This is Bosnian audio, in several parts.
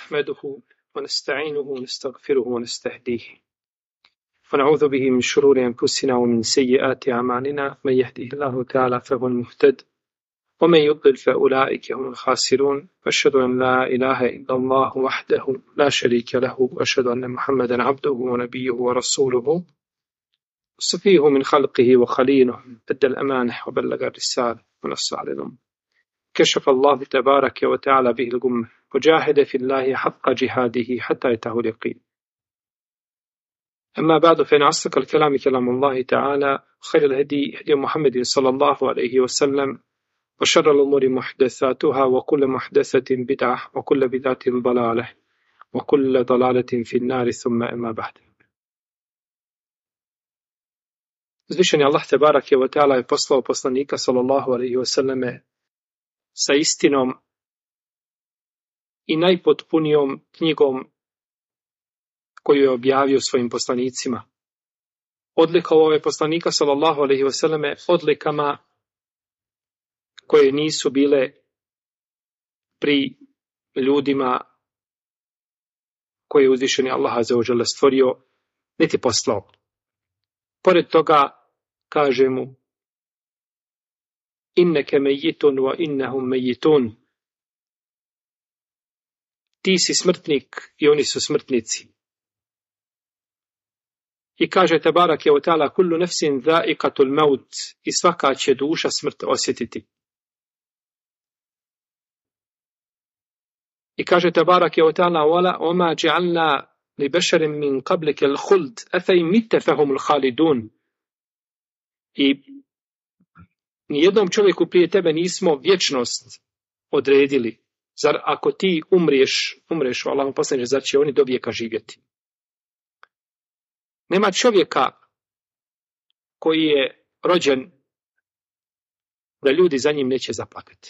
نحمده ونستعينه ونستغفره ونستهديه ونعوذ به من شرور أنفسنا ومن سيئات أعمالنا من يهده الله تعالى فهو المهتد ومن يضلل فأولئك هم الخاسرون وأشهد أن لا إله إلا الله وحده لا شريك له وأشهد أن محمدا عبده ونبيه ورسوله صفيه من خلقه وخليله أدى الأمانة وبلغ الرسالة ونصح للأمة كشف الله تبارك وتعالى به الغمة وجاهد في الله حق جهاده حتى أتاه اليقين. أما بعد فإن أصدق الكلام كلام الله تعالى خير الهدي هدي محمد صلى الله عليه وسلم وشر الأمور محدثاتها وكل محدثة بدعة وكل بدعة ضلالة وكل ضلالة في النار ثم أما بعد. Uzvišeni Allah tebarake wa ta'ala je poslao poslanika sallallahu alaihi wasallame sa istinom i najpotpunijom knjigom koju je objavio svojim poslanicima. Odlikovao je poslanika sallallahu alaihi wasallame odlikama koje nisu bile pri ljudima koje je uzvišeni Allah azza wa jalla stvorio niti poslao. Pored toga kaže mu inneke mejitun wa innahum mejitun. Ti si smrtnik i oni su smrtnici. I kaže tebarake wa ta'ala kullu nefsin dha'iqatul maut, i svaka će duša smrt osjetiti. I kaže tebarake wa ta'ala wala oma ja'alna li bešarim min qablike l'huld afa imitte fahum l'halidun. I nijednom čovjeku prije tebe nismo vječnost odredili. Zar ako ti umriješ u Allahom poslaniče, zar će oni do vijeka živjeti? Nema čovjeka koji je rođen da ljudi za njim neće zaplakati.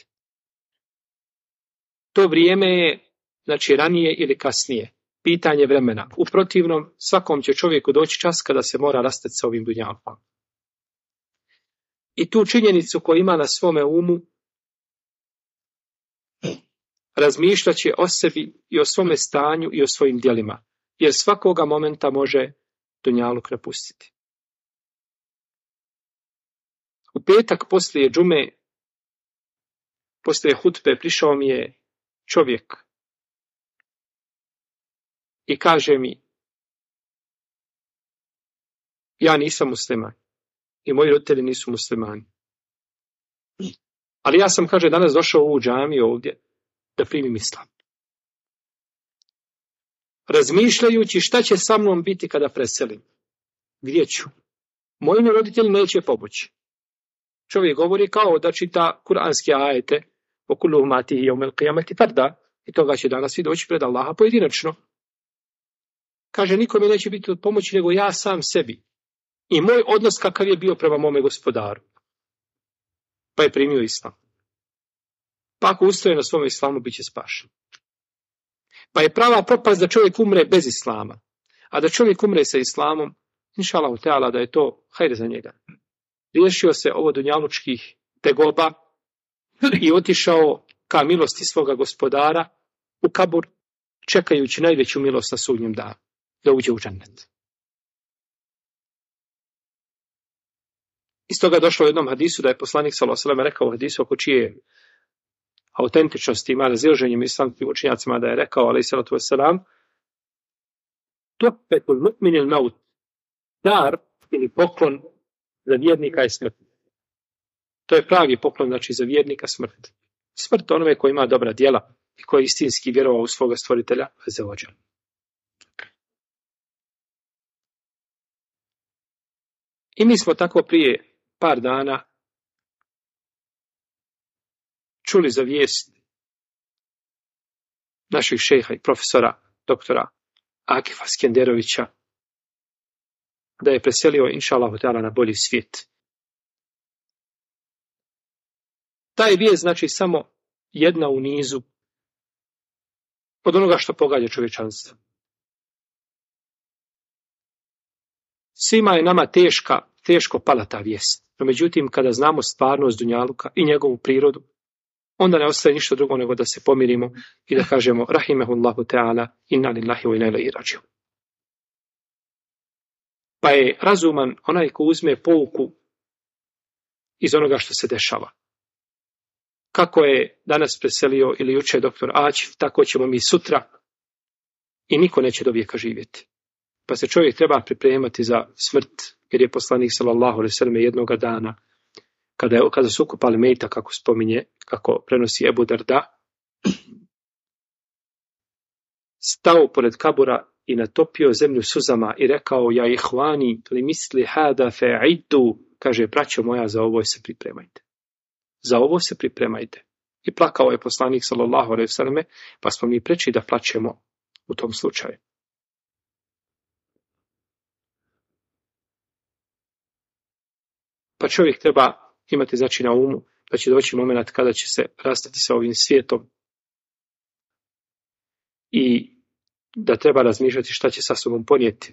To vrijeme je, znači, ranije ili kasnije. Pitanje vremena. U protivnom, svakom će čovjeku doći čas kada se mora rastati sa ovim dunjalkom. I tu činjenicu koju ima na svome umu, razmišljat će o sebi i o svome stanju i o svojim djelima. Jer svakoga momenta može dunjaluk napustiti. U petak poslije džume, poslije hutbe, prišao mi je čovjek i kaže mi, ja nisam musliman i moji roditelji nisu muslimani. Ali ja sam, kaže, danas došao u džamiju ovdje da primim islam. Razmišljajući šta će sa mnom biti kada preselim. Gdje ću? Moji roditelji neće pomoći. Čovjek govori kao da čita kuranske ajete o kullu umatihi jevmel qiyamati farda, i toga će danas svi doći pred Allaha pojedinačno. Kaže, nikome neće biti od pomoći nego ja sam sebi. I moj odnos kakav je bio prema mome gospodaru. Pa je primio islam. Pa ako ustraje na svome islamu, bit će spašen. Pa je prava propast da čovjek umre bez islama. A da čovjek umre sa islamom, inša Allahu teala, da je to hajde za njega. Riješio se ovo dunjalučkih tegoba i otišao ka milosti svoga gospodara u kabur, čekajući najveću milost na sudnjem danu, da uđe u džennet. Iz toga došlo u jednom hadisu da je poslanik sallallahu alejhi ve sellem rekao u hadisu oko čije autentičnosti ima razilaženje među islamskim učenjacima, da je rekao alejhi salatu vesselam tuhfatul mu'minil maut, dar ili poklon za vjernika je smrt. To je pravi poklon, znači, za vjernika smrt. Smrt onome koji ima dobra djela i koji je istinski vjerovao u svoga stvoritelja azza wa jalla. I mi smo tako prije par dana čuli za vijest naših šejha i profesora, doktora Akifa Skenderovića, da je preselio, inša Allahu ta'ala, na bolji svijet. Ta je vijest, znači, samo jedna u nizu od onoga što pogađa čovječanstvo. Svima je nama teško pala ta vijest. No međutim, kada znamo stvarnost dunjaluka i njegovu prirodu, onda ne ostaje ništa drugo nego da se pomirimo i da kažemo rahimehullahu ta'ala inna lillahi wa inna ilaihi rađiun. Pa je razuman onaj ko uzme pouku iz onoga što se dešava. Kako je danas preselio ili juče doktor Ačif, tako ćemo mi sutra i niko neće do vijeka živjeti. Pa se čovjek treba pripremati za smrt, jer je poslanik sallallahu alejhi ve sellem jednoga dana, kada su ukopali mejta, kako spominje, kako prenosi Ebu Darda, stao pored kabura i natopio zemlju suzama i rekao: ja ihvani li misli hada fa'iddu, kaže: braćo moja, za ovo se pripremajte. Za ovo se pripremajte. I plakao je poslanik sallallahu alejhi ve selleme, pa smo mi preči da plačemo u tom slučaju. Pa čovjek treba imati znači na umu da će doći moment kada će se rastati sa ovim svijetom i da treba razmišljati šta će sa sobom ponijeti.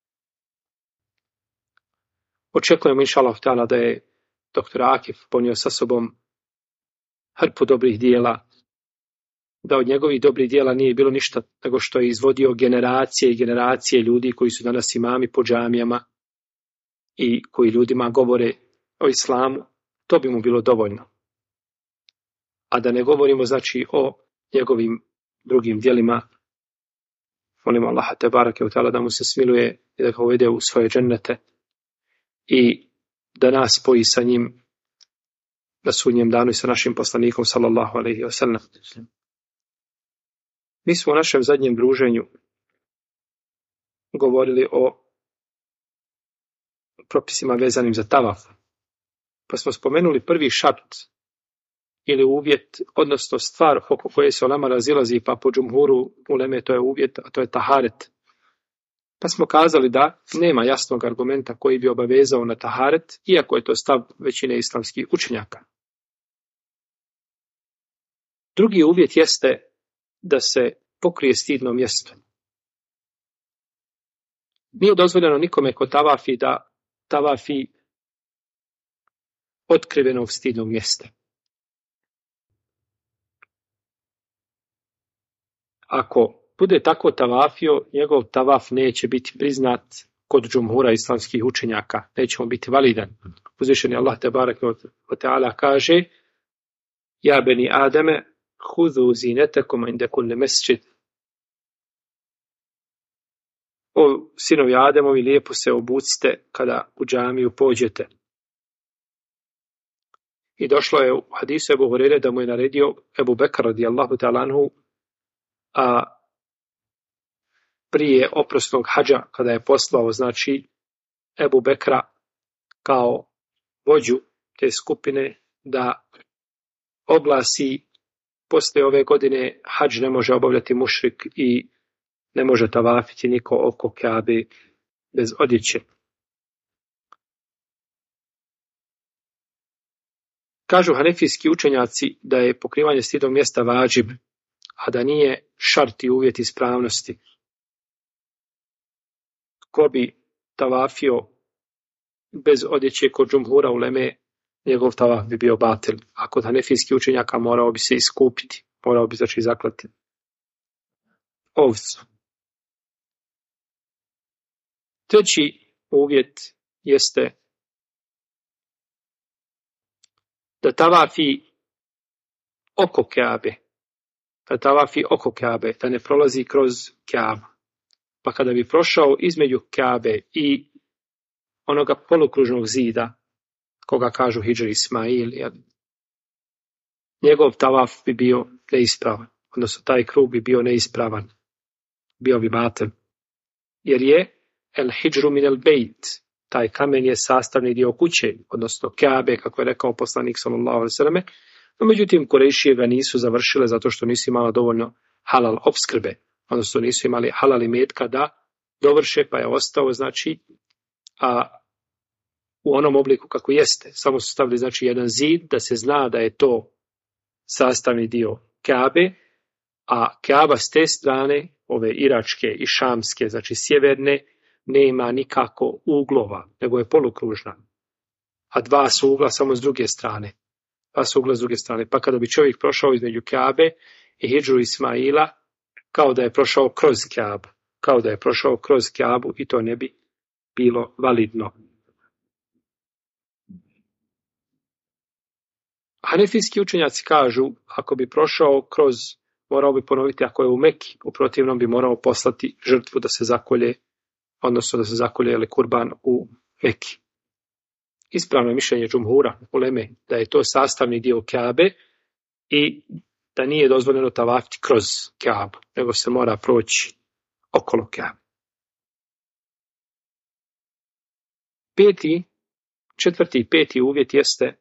Očekujemo inšallah ta'ala da je doktor Akif ponio sa sobom hrpu dobrih dijela, da od njegovih dobrih dijela nije bilo ništa nego što je izvodio generacije i generacije ljudi koji su danas imami po džamijama i koji ljudima govore o islamu, to bi mu bilo dovoljno. A da ne govorimo znači o njegovim drugim dijelima, molimo Allaha te barake u ta'ala da mu se smiluje i da ga uvede u svoje džennete i da nas spoji sa njim na sudnjem danu i sa našim poslanikom sallallahu alejhi ve sellem. Mi smo u našem zadnjem druženju govorili o propisima vezanim za tavaf. Pa smo spomenuli prvi šart ili uvjet, odnosno stvar oko koje se ulema razilazi, pa po džumhuru uleme to je uvjet, a to je taharet. Pa smo kazali da nema jasnog argumenta koji bi obavezao na taharet, iako je to stav većine islamskih učenjaka. Drugi uvjet jeste da se pokrije stidno mjesto. Nije dozvoljeno nikome ko tavafi da tavafi otkrivenog stidnog mjesta. Ako bude tako tavafio, njegov tavaf neće biti priznat kod džumhura islamskih učenjaka, neće on biti validan. Uzvišeni Allah te bareke ve taala kaže: ja beni Ademe hudu zinetakum inda kulli mesdžid. O sinovi Ademovi, lijepo se obucite kada u džamiju pođete. I došlo je u hadisu Ebu Hurere da mu je naredio Ebu Bekr radijallahu ta'ala anhu, a prije oprosnog hadža, kada je poslao znači Ebu Bekra kao vođu te skupine, da oglasi: poslije ove godine hadž ne može obavljati mušrik i ne može tavafiti niko oko Kabe bez odjeće. Kažu hanefijski učenjaci da je pokrivanje stidnog mjesta vađib, a da nije šart i uvjet ispravnosti. Ko bi tavafio bez odjeće kod džumhura uleme, njegov tavaf bi bio batil. A kod hanefijskih učenjaka morao bi se iskupiti, morao bi znači zaklati ovcu. Treći uvjet jeste da tavafi oko Kabe, da ne prolazi kroz Kabu. Pa kada bi prošao između Kabe i onoga polukružnog zida, koga kažu Hidžr Ismail, njegov tavaf bi bio neispravan, odnosno taj krug bi bio neispravan, bio bi batil. Jer je el hidžru min el bejt, taj kamen je sastavni dio kuće, odnosno Kabe, kako je rekao poslanik sallallahu alejhi ve selleme. No međutim, Kurejšije ga nisu završile zato što nisu imali dovoljno halal opskrbe, odnosno nisu imali halal imetka da dovrše, pa je ostao znači u onom obliku kako jeste. Samo su stavili znači jedan zid da se zna da je to sastavni dio Kabe, a Kaaba s te strane, ove iračke i šamske, znači sjeverne, nema nikako uglova, nego je polukružna. A dva su ugla samo s druge strane. pa se ugled s druge strane. Pa kada bi čovjek prošao između Kabe i Hidžru Ismaila, kao da je prošao kroz Kabu. Kao da je prošao kroz Kabu i to ne bi bilo validno. Hanefijski učenjaci kažu, ako bi prošao kroz, morao bi ponoviti ako je u Meki, u protivnom bi morao poslati žrtvu da se zakolje, odnosno da se zakolje kurban u Meki. Ispravno je mišljenje džumhura uleme da je to sastavni dio Kabe i da nije dozvoljeno tavafiti kroz Kabu, nego se mora proći okolo Kabe. Četvrti i peti uvjet jeste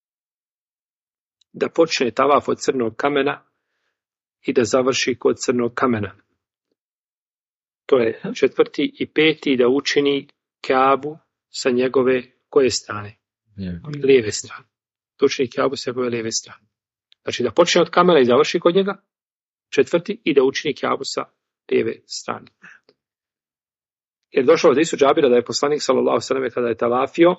da počne tavaf od crnog kamena i da završi kod crnog kamena. To je četvrti i peti, da učini Kabu sa njegove koje strane? Lijeve strane. Da učini Kabu sa njegove lijeve strane. Znači da počne od kamena i završi kod njega. Četvrti, i da učini Kabu sa lijeve strane. Jer došlo od hadisu Džabira da je poslanik sallallahu alejhi ve sellem kada je tavafio,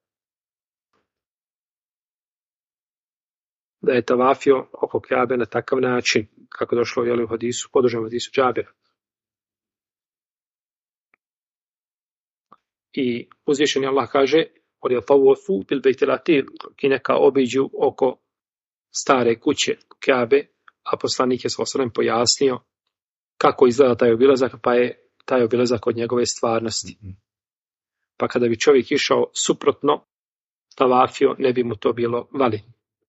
da je tavafio oko Kabe na takav način, kako došlo u hadisu, podržanom hadisu Džabira. I uzvišeni Allah kaže, i neka obiđu oko stare kuće Kabe, a poslanik je sallallahu alejhi ve sellem pojasnio kako izgleda taj obilazak, pa je taj obilazak od njegove stvarnosti. Pa kada bi čovjek išao suprotno tavafio, ne bi mu to bilo validno.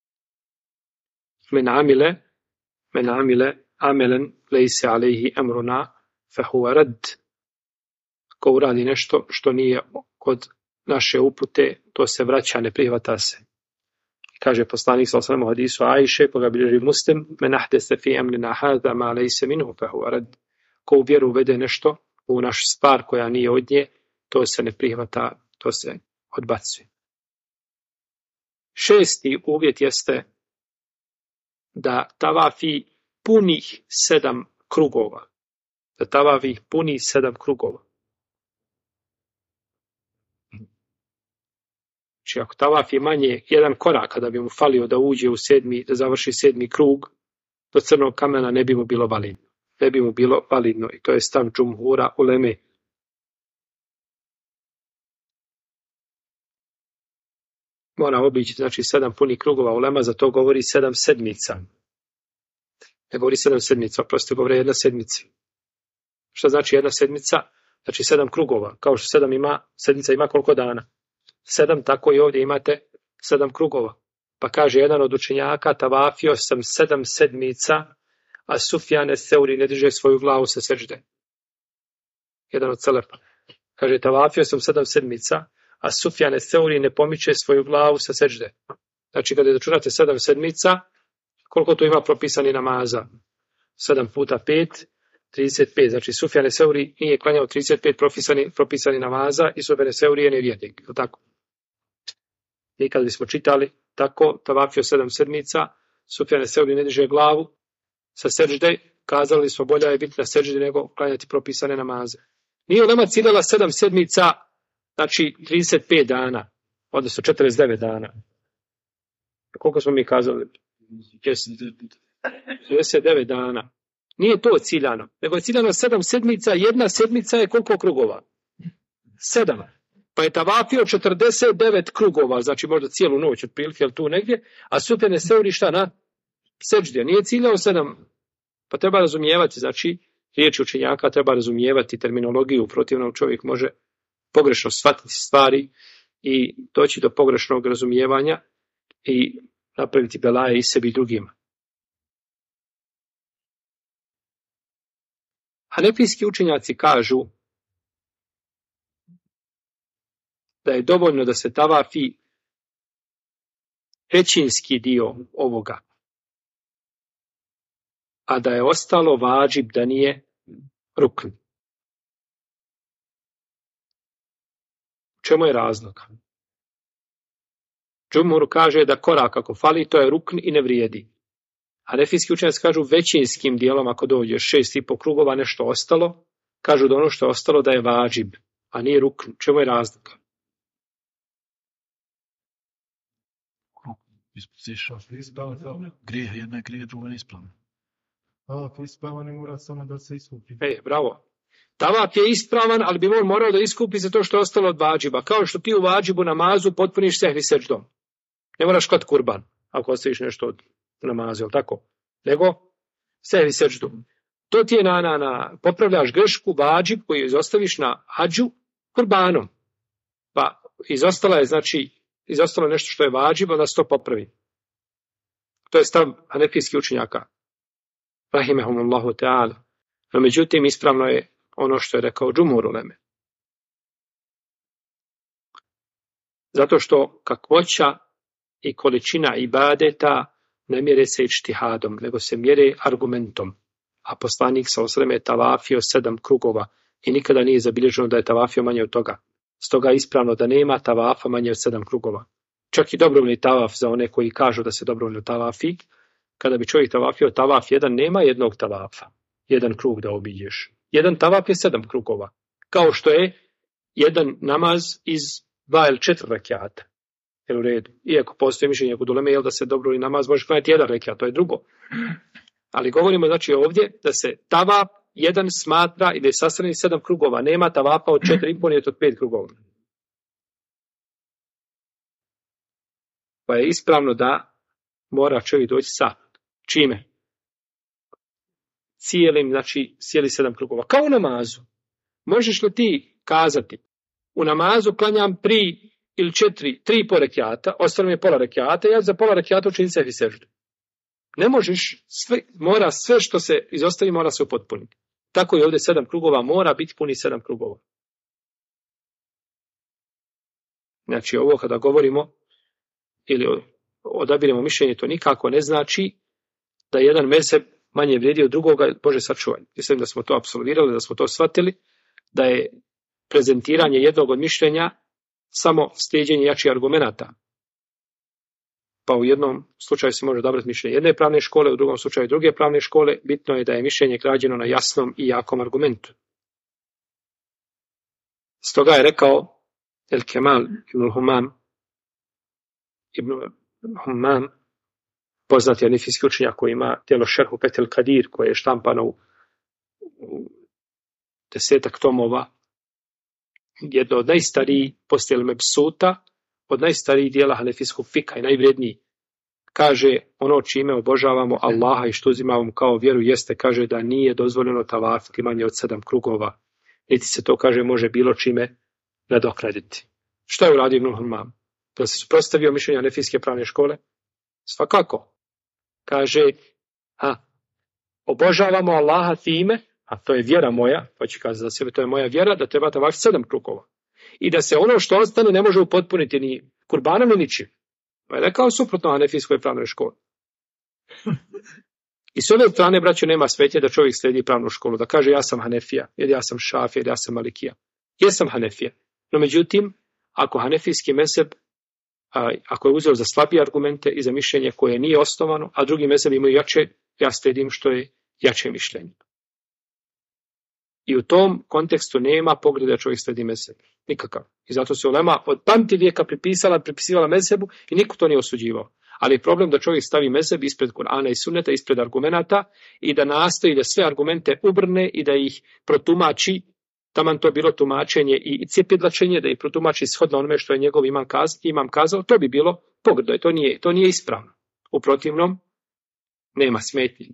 Men amile amelen lejse alejhi emruna fehuva rad. Ko uradi nešto što nije kod naše upute, to se vraća, ne prihvata se. Kaže poslanik sallallahu alejhi ve sellem u hadisu Ajše, koga bilježi Muslim, men ahdese fi emrina hada ma lejse minhu fehuva rad. Ko u vjeru uvede nešto u naš stvar koja nije od nje, to se ne prihvata, to se odbacuje. Šesti uvjet jeste da tavafi punih 7 krugova. Da tavafi punih 7 krugova. Znači ako tavafi manje jedan korak, kada bi mu falio da uđe u da završi 7. krug, do crnog kamena ne bi mu bilo validno. Ne bi mu bilo validno i to je stav džumhura uleme. Mora obići, znači 7 punih krugova ulema, za to govori 7 sedmica. Ne govori 7 sedmica, prosto govori 1 sedmica. Što znači 1 sedmica? Znači 7 krugova. Kao što sedmica ima koliko dana? 7, tako i ovdje imate 7 krugova. Pa kaže jedan od učenjaka, tavafio sam 7 sedmica, a Sufjan Seuri ne diže svoju glavu sa sežde. Jedan od selefa. Kaže, tavafio sam 7 sedmica, a Sufjan Seuri ne pomiče svoju glavu sa sežde. Znači, kada računate 7 sedmica, koliko tu ima propisani namaza? 7 puta 5, 35. Znači, Sufjan Seuri nije klanjao 35 propisani namaza i Sufjan Seuri je nevjernik. Tako. I kada bismo čitali tako, tavafio 7 sedmica, Sufjan Seuri ne diže glavu sa sežde, kazali smo bolja je biti na sežde nego klanjati propisane namaze. Nije ulema ciljala 7 sedmica, znači 35 dana, odnosno 49 dana. Koliko smo mi kazali? 69 dana. Nije to ciljano, nego je ciljano 7 sedmica, jedna sedmica je koliko krugova? 7. Pa je tavafio 49 krugova, znači možda cijelu noć otprilike, ali tu negdje, a Sufjan Seuri šta na sežde? Nije ciljao 7. Pa treba razumijevati, znači, riječi učenjaka, treba razumijevati terminologiju, u protivnom čovjek može pogrešno shvatiti stvari i doći do pogrešnog razumijevanja i napraviti belaje i sebi i drugima. Hanefijski učenjaci kažu da je dovoljno da se tavafi većinski dio ovoga, a da je ostalo vađib, da nije rukn. U čemu je razlog? Džumhur kaže da korak ako fali, to je rukn i ne vrijedi. Hanefijski učenjaci kažu većinskim dijelom, ako dođe 6,5 krugova nešto ostalo, kažu da ono što je ostalo da je vađib, a nije rukn. U čemu je razlog? Ispustiš. Grijeh jedna je grijeh, druga neispravna. Ispravan ne mora samo da se iskupi. Bravo. Tavaf je ispravan, ali bi on morao da iskupi za to što je ostalo od vadžiba. Kao što ti u vadžibu namazu potpuniš sehvi seđdom. Ne moraš klati kurban, ako ostaviš nešto od namazu, jel tako? Nego sehvi seđdom. To ti je popravljaš grešku, vadžib koji izostaviš na hađu kurbanom. Pa izostalo je nešto što je vadžib, onda se to popravi. To je stav hanefijskih učenjaka. Rahimehumullahu ta'ala. No međutim, ispravno je ono što je rekao džumhur uleme. Zato što kakvoća i količina ibadeta ne mjere se ičtihadom, nego se mjere argumentom. A poslanik sallallahu alejhi ve sellem je tavafio 7 krugova i nikada nije zabilježeno da je tavafio manje od toga. Stoga je ispravno da nema tavafa manje od 7 krugova. Čak i dobrovoljni tavaf za one koji kažu da se dobrovoljno tavafi, kada bi čovjek tavafio tavaf jedan, nema jednog tavafa. Jedan krug da obiđeš. Jedan tavaf je 7 krugova. Kao što je jedan namaz iz 2 ili 4 rekiata. Jel u redu? Iako postoji mišljenje kod uleme, da se dobrovoljni namaz može klanjati jedan rekiat, to je drugo. Ali govorimo ovdje da se tavaf jedan smatra i da je sastavljen 7 krugova. Nema tavafa od 4,5 i od 5 krugova. Pa je ispravno da mora čovjek doći sa čime? Cijeli 7 krugova. Kao u namazu. Možeš li ti kazati, u namazu klanjam 3 ili 4, 3 rekiata, ostalo mi je pola rekiata, ja za pola rekiata učiniti sehvi seždu. Ne možeš, sve što se izostavi mora se upotpuniti. Tako i ovdje 7 krugova mora biti puni 7 krugova. Znači ovo kada govorimo ili odabiremo mišljenje, to nikako ne znači da jedan mezheb manje vrijedi od drugoga, Bože sačuvaj. Mislim da smo to apsolvirali, da smo to shvatili, da je prezentiranje jednog od mišljenja samo slijeđenje jačih argumenata. Pa u jednom slučaju se može odabrati mišljenje jedne pravne škole, u drugom slučaju druge pravne škole. Bitno je da je mišljenje građeno na jasnom i jakom argumentu. Stoga je rekao El Kemal ibn Humam, poznati hanefijski učenjak koji ima djelo Šerhu Petel Kadir, koje je štampano u 10 tomova, jedno od najstarijih poslije Mebsuta, od najstarijih dijela hanefijskog fika i najvrijedniji. Kaže, ono čime obožavamo Allaha i što uzimamo kao vjeru jeste, kaže da nije dozvoljeno tavafiti manje od 7 krugova. Niti se to, kaže, može bilo čime nadoknaditi. Što je uradio Ibn Humam? Da se suprotstavio mišljenja hanefijske pravne škole? Svakako. Kaže, obožavamo Allaha time, a to je vjera moja, pa će kazati za sebe, to je moja vjera, da treba tavafiti 7 krugova. I da se ono što ostane ne može upotpuniti ni kurbanom ni ničim. Pa je rekao suprotno hanefijskoj pravnoj školi. I s ove strane, braćo, nema svetje da čovjek slijedi pravnu školu, da kaže ja sam Hanefija, ili ja sam Šafija, ili ja sam Malikija. Jesam Hanefija. No međutim, ako hanefijski mezheb, ako je uzeo za slabije argumente i za mišljenje koje nije osnovano, a drugi mezheb imaju jače, ja slijedim što je jače mišljenje. I u tom kontekstu nema pogreda da čovjek slijedi mezheb. Nikakav. I zato se ulema od pamti vijeka pripisivala mezhebu i niko to nije osuđivao. Ali je problem da čovjek stavi mezheb ispred Kur'ana i Sunneta, ispred argumenata i da nastoji da sve argumente ubrne i da ih protumači, taman to bilo tumačenje i cijepidlačenje, da ih protumači shodno onome što je njegov imam kazao, to bi bilo pogrdo i to nije ispravno. U protivnom, nema smetnji.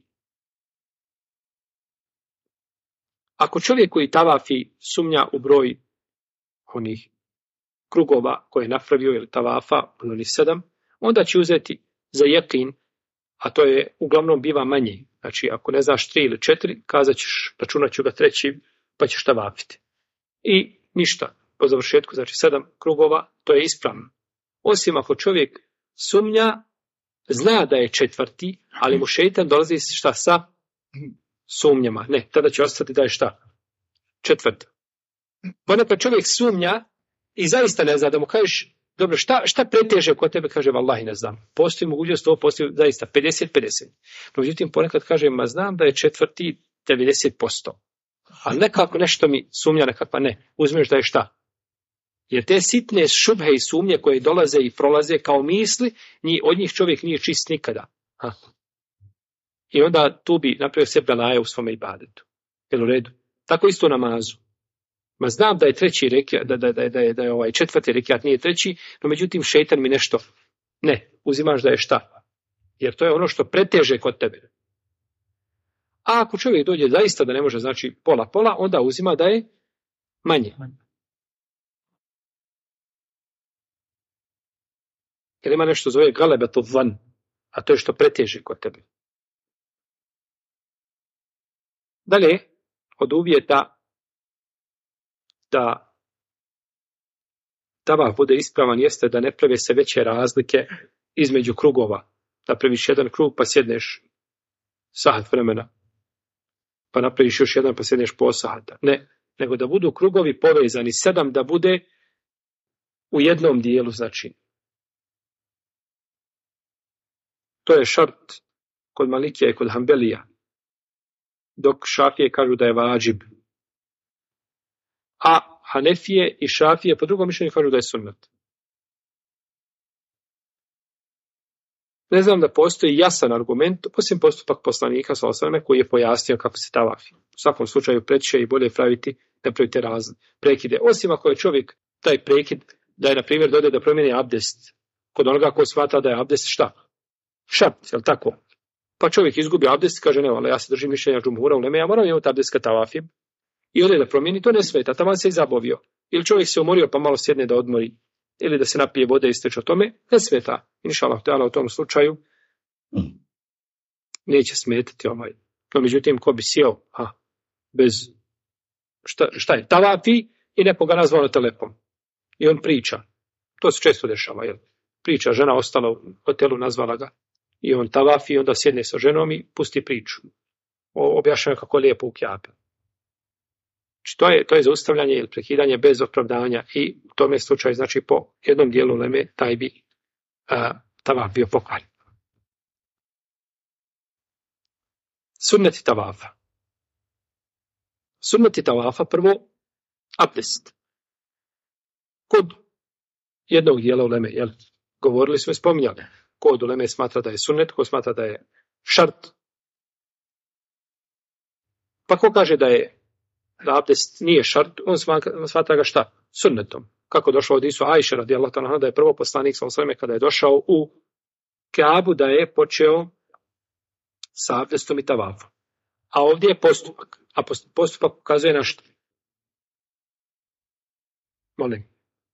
Ako čovjek koji tavafi sumnja u broj onih krugova koje je napravio ili tavafa, onih 7, onda će uzeti za jekin, a to je uglavnom biva manje. Znači, ako ne znaš 3 ili 4, kazat ćeš, računat ću ga 3, pa ćeš tavafiti. I ništa, po završetku, znači 7 krugova, to je ispravno. Osim ako čovjek sumnja, zna da je 4, ali mu šejtan dolazi šta sa sumnjama. Ne, tada će ostati da je šta? 4. Ponekad čovjek sumnja i zaista ne zna, da mu kažeš, dobro, šta preteže kod tebe, kaže, vallahi ne znam. Postoji mogućnost, ovo postoji zaista 50-50. No, međutim, ponekad kaže, ma znam da je 4 90%. Ali nekako nešto mi sumnja nekakva, ne. Uzmeš da je šta? Jer te sitne šubhe i sumnje koje dolaze i prolaze kao misli, od njih čovjek nije čist nikada. I onda tu bi napravio se belaje u svome ibadetu. Jel u redu? Tako isto namazu. Ma znam da je treći rekiat, da je ovaj četvrti rekiat nije treći, no međutim šejtan mi nešto. Ne, uzimaš da je šta? Jer to je ono što preteže kod tebe. A ako čovjek dođe zaista da ne može, znači pola, onda uzima da je manje. Jer ima nešto zove galebetul zan, a to je što preteže kod tebe. Dalje, od uvjeta da tavaf bude ispravan jeste da ne prave se veće razlike između krugova. Da praviš jedan krug pa sjedneš sahat vremena, pa napraviš još jedan pa sjedneš po sahata. Ne, nego da budu krugovi povezani, 7 da bude u jednom dijelu, znači. To je šart kod Malikija i kod Hanbelija, dok Šafije kažu da je vađib. A Hanefije i Šafije po drugom mišljenju kažu da je sunnet. Ne znam da postoji jasan argument, osim postupak poslanika sallallahu alejhi ve sellem koji je pojasnio kako se tavafi. U svakom slučaju preće i bolje praviti ne pravite prekide. Osim ako je čovjek taj prekid da je na primjer dode da promijeni abdest kod onoga ko smatra da je abdest šta? Šart, jel tako? Pa čovjek izgubi abdest i kaže ne, ali ja se držim mišljenja džumhura uleme, ja moram imati abdest kad tavafim. I ode da promijeni, to ne smeta, taman se i zabavio. Ili čovjek se umorio pa malo sjedne da odmori. Ili da se napije vode i steče o tome, ne smeta. Inšallah ta'ala u tom slučaju neće smetati ovaj. No međutim, ko bi sjeo bez šta je, tavafi i neko ga nazvao telepom. I on priča. To se često dešava, jel? Priča, žena ostala u hotelu, nazvala ga. I on tavafi, onda sjedne sa ženom i pusti priču. Objašnjava kako lijepo ukjape. Znači, to je zaustavljanje ili prekidanje bez opravdanja i u tome slučaju, znači po jednom dijelu leme, taj bi tavaf bio pokvaren. Sunneti tavafa. Sunneti tavafa, prvo, abdest. Kod jednog dijela uleme, jel? Govorili smo i spominjali. Kod uleme smatra da je sunnet, ko smatra da je šart. Pa ko kaže da abdest nije šart, on smatra ga šta? Sunnetom. Kako došlo od Isu Ajše radijallahu anha da je prvo poslanik sallallahu alejhi ve sellem kada je došao u Kaabu da je počeo sa abdestom i tavafom. A ovdje je postupak. A postupak ukazuje na što? Molim.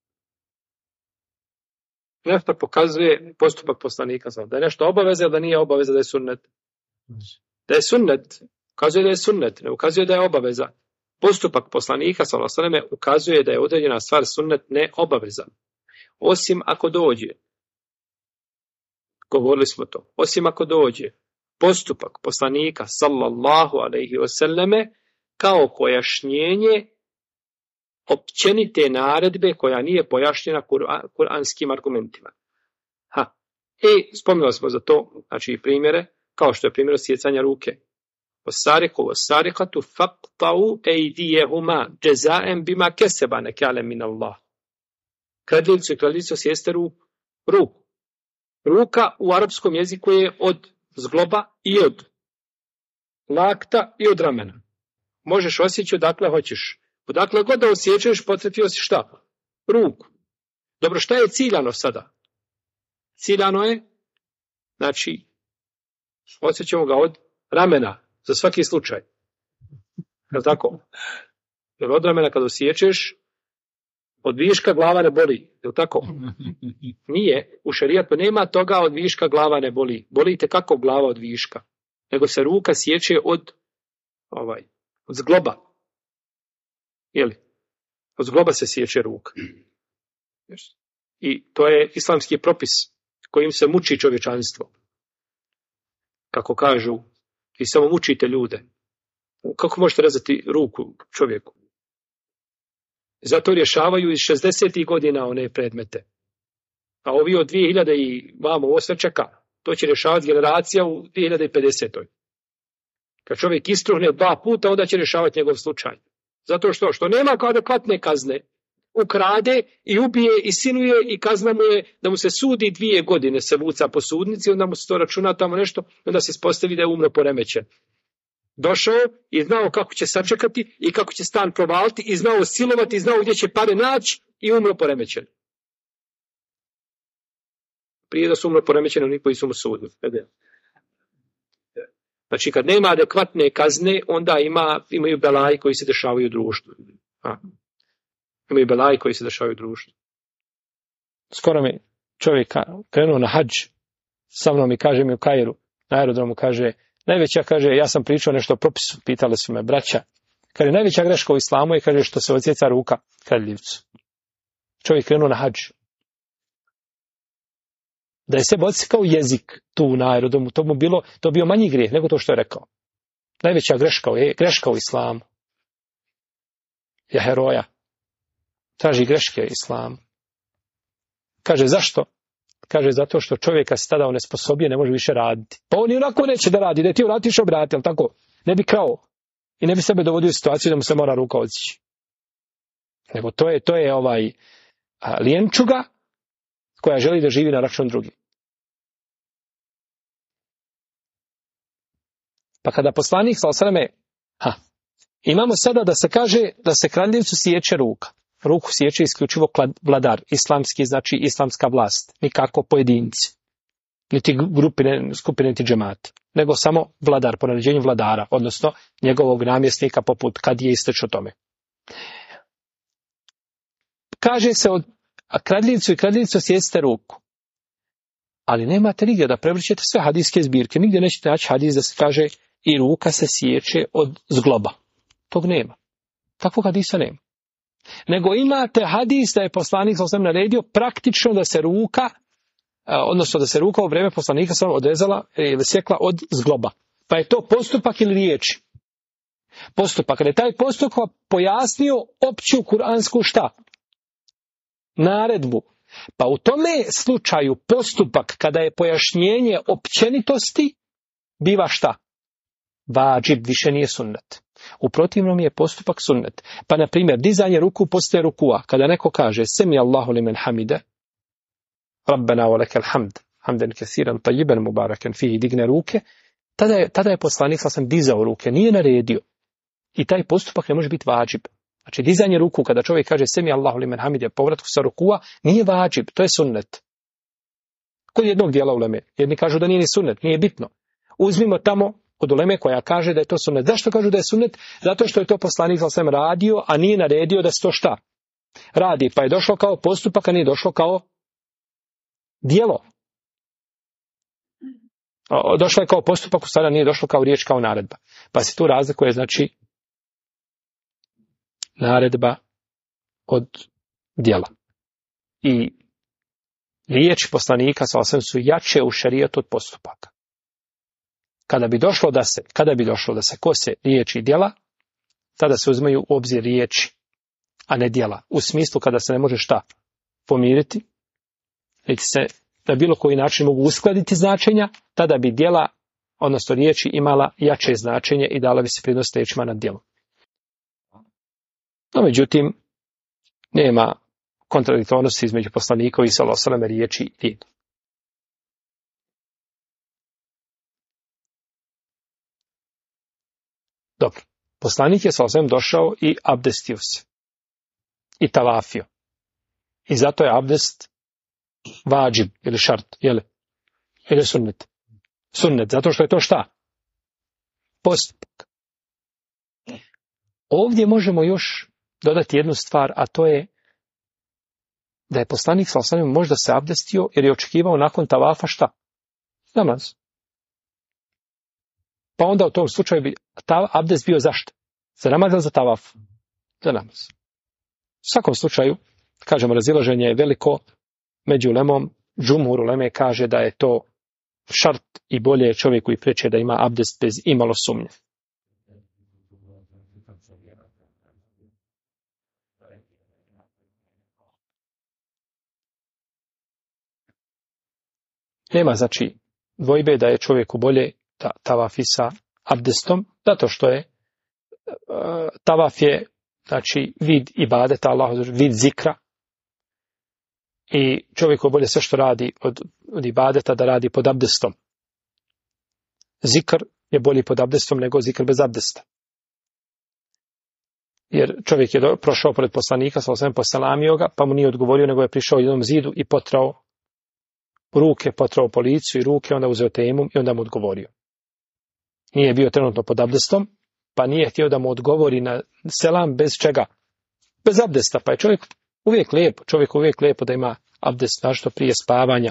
Nešto pokazuje postupak poslanika sallallahu da je nešto obaveza ili da nije obaveza da je sunnet. Da je sunnet. Ukazuje da je sunnet. Ne ukazuje da je obaveza. Postupak poslanika sallallahu alejhi ve selleme ukazuje da je određena stvar sunnet ne obavezan. Osim ako dođe. Govorili smo to. Osim ako dođe postupak poslanika sallallahu alejhi ve selleme kao pojašnjenje općenite naredbe koja nije pojašnjena kuranskim argumentima. I spomenuli smo za to, znači primjere, kao što je primjer sjecanja ruke. Osariku osarikatu faqta'u ejdijehuma jazaa'an bima kasaba nakalan min Allah. Kradljivcu i kradljivcu sjeste ruku. Ruka u arapskom jeziku je od zgloba i od lakta i od ramena. Možeš osjeći odakle hoćeš. Odakle god da osjećaš, potretio si šta? Ruku. Dobro, šta je ciljano sada? Ciljano je, znači, osjećamo ga od ramena, za svaki slučaj. Je li tako? Jer od ramena kad osjećaš, od viška glava ne boli. Je li tako? Nije. U šerijatu nema toga od viška glava ne boli. Bolite kako glava od viška. Nego se ruka sjeće od zgloba. Jeli? Od zgloba se sjeće ruka. I to je islamski propis kojim se muči čovječanstvo. Kako kažu, vi samo mučite ljude. Kako možete rezati ruku čovjeku? Zato rješavaju iz 60. godina one predmete. A ovi od 2000 i vamo, ovo sve čeka. To će rješavati generacija u 2050. Kad čovjek istruhne 2 puta, onda će rješavati njegov slučaj. Zato što nema kao adekvatne kazne. ukrade i ubije i sinuje i kazna mu je da mu se sudi 2 godine, se vuca po sudnici, onda mu se to računa tamo nešto, onda se ispostavi da je umno poremećen. Došao i znao kako će sačekati i kako će stan provaliti i znao silovati i znao gdje će pare naći i umro poremećen. Prije da su umro poremećeni oni koji su mu sudili. Znači kad nema adekvatne kazne, onda imaju belaji koji se dešavaju u društvu. Imaju belaji koji se dešavaju u društvu. Skoro mi čovjek krenuo na hadž, sa mnom i kaže mi u Kairu, na aerodromu kaže, najveća, kaže, ja sam pričao nešto o propisu, pitali su me braća, kaže, najveća greška u islamu je, kaže, što se odsjeca ruka kradljivcu. Čovjek krenuo na hadž. Da je sebe odsekao jezik tu na aerodromu, to bio manji grijeh nego to što je rekao. Najveća greška u islamu je heroja. Traži greške islamu. Kaže, zašto? Kaže, zato što čovjeka se tada onesposobije, ne može više raditi. Pa on i onako neće da radi, da je ti vratiš obrati, ali tako, ne bi krao. I ne bi sebe dovodio u situaciju da mu se mora ruka odsjeći. Nego to je lijenčuga koja želi da živi na račun drugih. Pa kada poslanik imamo sada da se kaže da se kradljivcu siječe ruka. Ruku siječe isključivo vladar, islamski, znači islamska vlast, nikako pojedinci, niti skupine, niti džemati, nego samo vladar, po naređenju vladara, odnosno njegovog namjesnika poput kad je isteč o tome. Kaže se od kradljivcu i kradljivcu sjecite ruku. Ali nemate nigdje da prevrćete sve hadijske zbirke. Nigdje nećete naći hadis da se kaže i ruka se siječe od zgloba. Tog nema. Takvog hadisa nema. Nego imate hadis da je poslanik naredio praktično da se ruka, odnosno da se ruka u vrijeme poslanika odrezala ili sjekla od zgloba. Pa je to postupak ili riječi. Postupak. Kada je taj postupak pojasnio opću kuransku šta? Naredbu. Pa u tome slučaju postupak kada je pojašnjenje općenitosti biva šta? Vadžib, više nije sunnet. U protivnom je postupak sunnet. Pa na primjer, dizanje ruku poslije rukua. Kada neko kaže semi Allahu limen hamide, Rabbena wa lekal hamd, hamden kesiran tajiban mubarakan fihi, digne ruke, tada je poslanik dizao ruke, nije naredio. I taj postupak ne može biti vadžib. Znači, dizanje ruku, kada čovjek kaže semi Allahu limen hamide, povratku sa rukua, nije vadžib, to je sunnet. Kod jednog dijela uleme. Jedni kažu da nije ni sunnet, nije bitno. Uzmimo tamo od uleme koja kaže da je to sunnet. Zašto kažu da je sunnet? Zato što je to poslanik radio, a nije naredio da se to šta radi. Pa je došlo kao postupak, a nije došlo kao djelo. Došlo je kao postupak, u sada nije došlo kao riječ, kao naredba. Pa se tu razlikuje, znači, naredba od djela. I riječi poslanika su jače u šerijatu od postupaka. Kada bi došlo da se kose riječi i djela, tada se uzimaju u obzir riječi, a ne djela. U smislu kada se ne može šta pomiriti, niti se na bilo koji način mogu uskladiti značenja, tada bi djela, odnosno riječi, imala jače značenje i dala bi se prednost riječima nad djelom. No, međutim, nema kontradiktornosti između poslanikovi s.a.v. riječi i djela. Dobro, poslanik je s.a.v. došao i abdestio se. I tavafio. I zato je abdest vađib ili šart, jel? Ili sunnet. Sunnet, zato što je to šta? Postupak. Ovdje možemo još dodati jednu stvar, a to je da je poslanik s.a.v. možda se abdestio jer je očekivao nakon tavafa šta? Namaz. Pa onda u tom slučaju bi abdest bio zašto? Za namaz ili za tavaf? Za namaz. U svakom slučaju, kažemo, razilaženje je veliko među ulemom. Džumhur uleme kaže da je to šart i bolje je čovjeku i preče da ima abdest bez imalo sumnje. Nema, znači, dvojbe da je čovjeku bolje tavafi sa abdestom, zato što je tavaf je znači vid ibadeta Allahu, vid zikra. I čovjeku bolje sve što radi od ibadeta da radi pod abdestom. Zikr je bolji pod abdestom nego zikr bez abdesta. Jer čovjek je prošao pored poslanika, poselamio ga, pa mu nije odgovorio, nego je prišao jednom zidu i potrao ruke, potrao po licu i ruke, onda uzeo tejemum i onda mu odgovorio. Nije bio trenutno pod abdestom, pa nije htio da mu odgovori na selam bez čega? Bez abdesta, pa je čovjek uvijek lijepo da ima abdest, našto prije spavanja.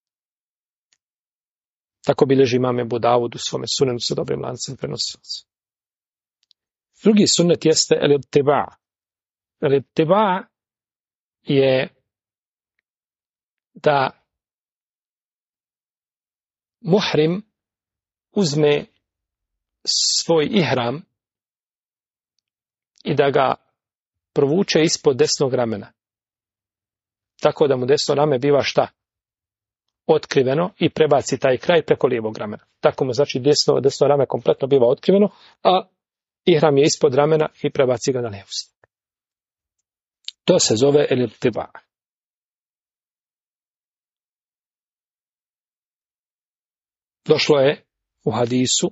Tako bilježi imam Ebu Davud u svome sunenu sa dobrim lancem prenosilaca. Drugi sunnet jeste el-ittiba. El-ittiba je da muhrim uzme svoj ihram i da ga provuče ispod desnog ramena. Tako da mu desno rame biva šta? Otkriveno i prebaci taj kraj preko lijevog ramena. Tako mu znači desno rame kompletno biva otkriveno, a ihram je ispod ramena i prebaci ga na lijevu stranu. To se zove el-ittiba. Došlo je u hadisu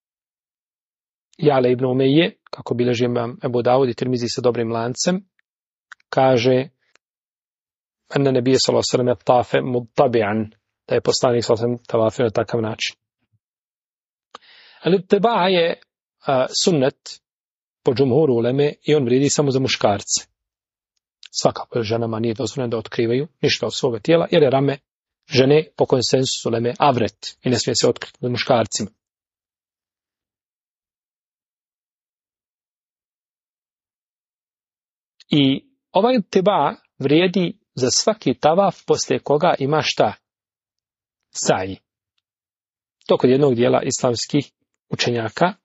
Jale ibn Umeje, kako bilježi imam Ebu Davud i Tirmizi sa dobrim lancem, kaže enne nebije sallallahu alejhi ve sellem tafe muttabi'an, da je poslanik sallallahu alejhi ve sellem tavafio na takav način. El-ittiba je sunnet po džumhuru uleme i on vrijedi samo za muškarce. Svakako ženama nije dozvoljeno da otkrivaju ništa od svoga tijela, jer je rame žene po konsensusu uleme avret i ne smije se otkriti nad muškarcima. I ovaj ittiba vrijedi za svaki tavaf poslije koga ima šta? Sa'i. To kod jednog dijela islamskih učenjaka.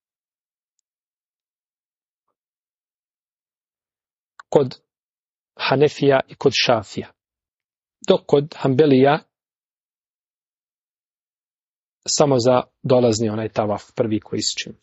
Kod Hanefija i kod Šafija. Dok kod Hanbelija samo za dolazni onaj tavaf, prvi koji se čini.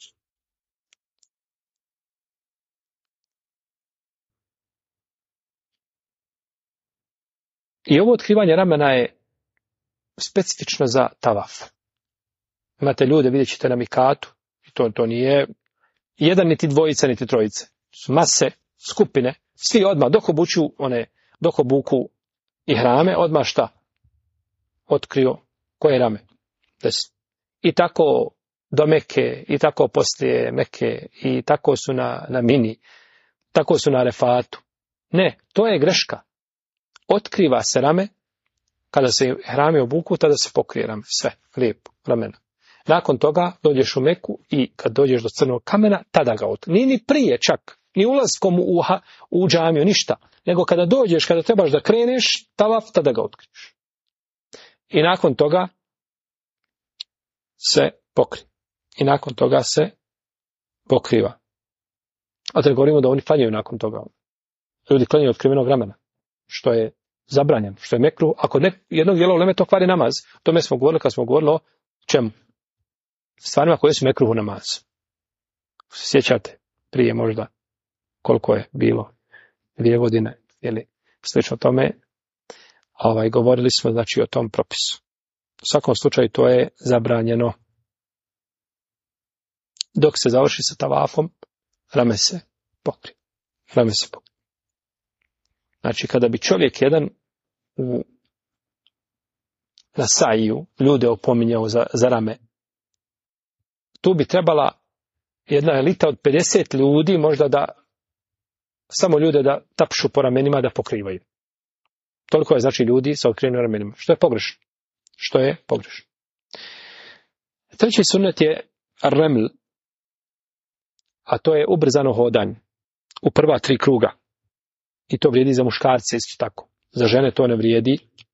I ovo otkrivanje ramena je specifično za tavaf. Imate ljude, vidjet ćete na mikatu, i to nije jedan, niti dvojica, niti trojice. Su mase, skupine, svi odmah, dok obuku ihrame, odmah šta? Otkrio koje rame? Desno. I tako do Mekke, i tako poslije Mekke, i tako su na Mini, tako su na Arefatu. Ne, to je greška. Otkriva se rame, kada se hrame obuku, tada se pokrije rame, sve, lijepo, ramena. Nakon toga dođeš u Meku i kad dođeš do crnog kamena, tada ga otkriš. Nije ni prije čak, ni ulaskom u džamiju, ništa. Nego kada dođeš, kada trebaš da kreneš, tavaf, tada ga otkriješ. I nakon toga se pokrije. I nakon toga se pokriva. A da govorimo da oni klanjaju nakon toga. Ljudi klanjaju otkrivenog ramena, što je zabranjeno, što je mekruh. Ako jednog dijela uleme to kvari namaz, o tome smo govorili kad smo govorili o čemu? Stvarima koje su mekruh u namazu. Sjećate prije možda koliko je bilo 2 godine ili slično tome, govorili smo znači o tom propisu. U svakom slučaju to je zabranjeno. Dok se završi sa tavafom, rame se pokrije. Znači kada bi čovjek jedan na sajiju ljude opominjao za rame, tu bi trebala jedna elita od 50 ljudi možda da samo ljude da tapšu po ramenima da pokrivaju. Toliko je znači ljudi sa otkrivenim ramenima. Što je pogrešno. Treći sunnet je reml, a to je ubrzano hodanje u prva 3 kruga. I to vrijedi za muškarce isto tako. Za žene to ne vrijedi.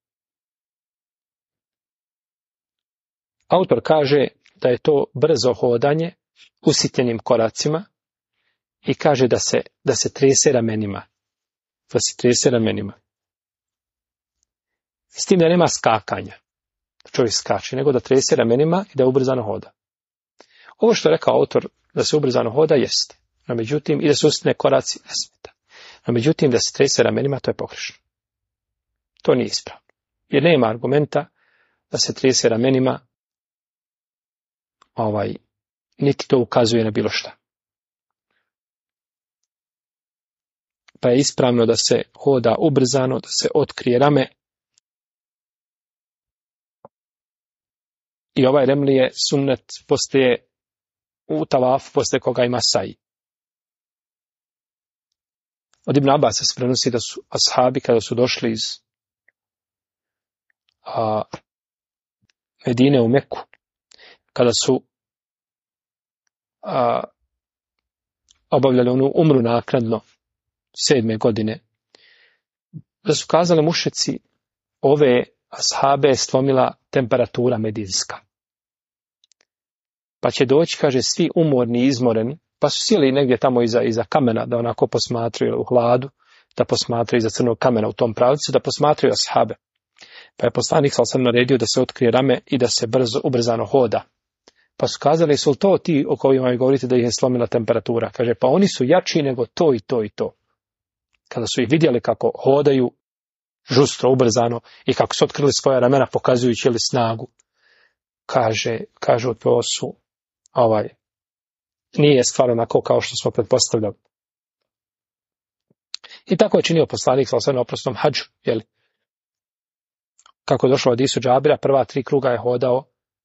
Autor kaže da je to brzo hodanje usitnjenim koracima i kaže da se trese ramenima. S tim da nema skakanja. Čovjek skače, nego da trese ramenima i da ubrzano hoda. Ovo što je rekao autor da se ubrzano hoda jeste. No međutim, i da se usne koraci, ne smeta. No međutim, da se trese ramenima, to je pogrešno. To nije ispravno. Jer nema argumenta da se trese ramenima, niti to ukazuje na bilo šta. Pa je ispravno da se hoda ubrzano, da se otkrije rame. I ovaj remlije sunnet postaje u tavafu, poslije koga ima saji. Od Ibn Abasa se prenosi da su ashabi kada su došli iz Medine u Meku, kada su obavljali onu umru naknadno 7. godine, da su kazali mušici, ove ashabe je slomila temperatura medinska. Pa će doći, kaže, svi umorni i izmoreni, pa su sjeli negdje tamo iza kamena, da onako posmatraju u hladu, da posmatraju iza crnog kamena u tom pravcu, da posmatraju ashabe. Pa je poslanik sam naredio da se otkrije rame i da se ubrzano hoda. Pa su kazali, su to ti o kojima govorite da ih je slomila temperatura? Kaže, pa oni su jači nego to i to i to. Kada su ih vidjeli kako hodaju žustro, ubrzano i kako su otkrili svoja ramena pokazujući li snagu, kažu to su nije stvar onako kao što smo pretpostavljali. I tako je činio poslanik sa na oprosnom hadžu, jeli? Kako je došlo od hadisu Džabira, prva 3 kruga je hodao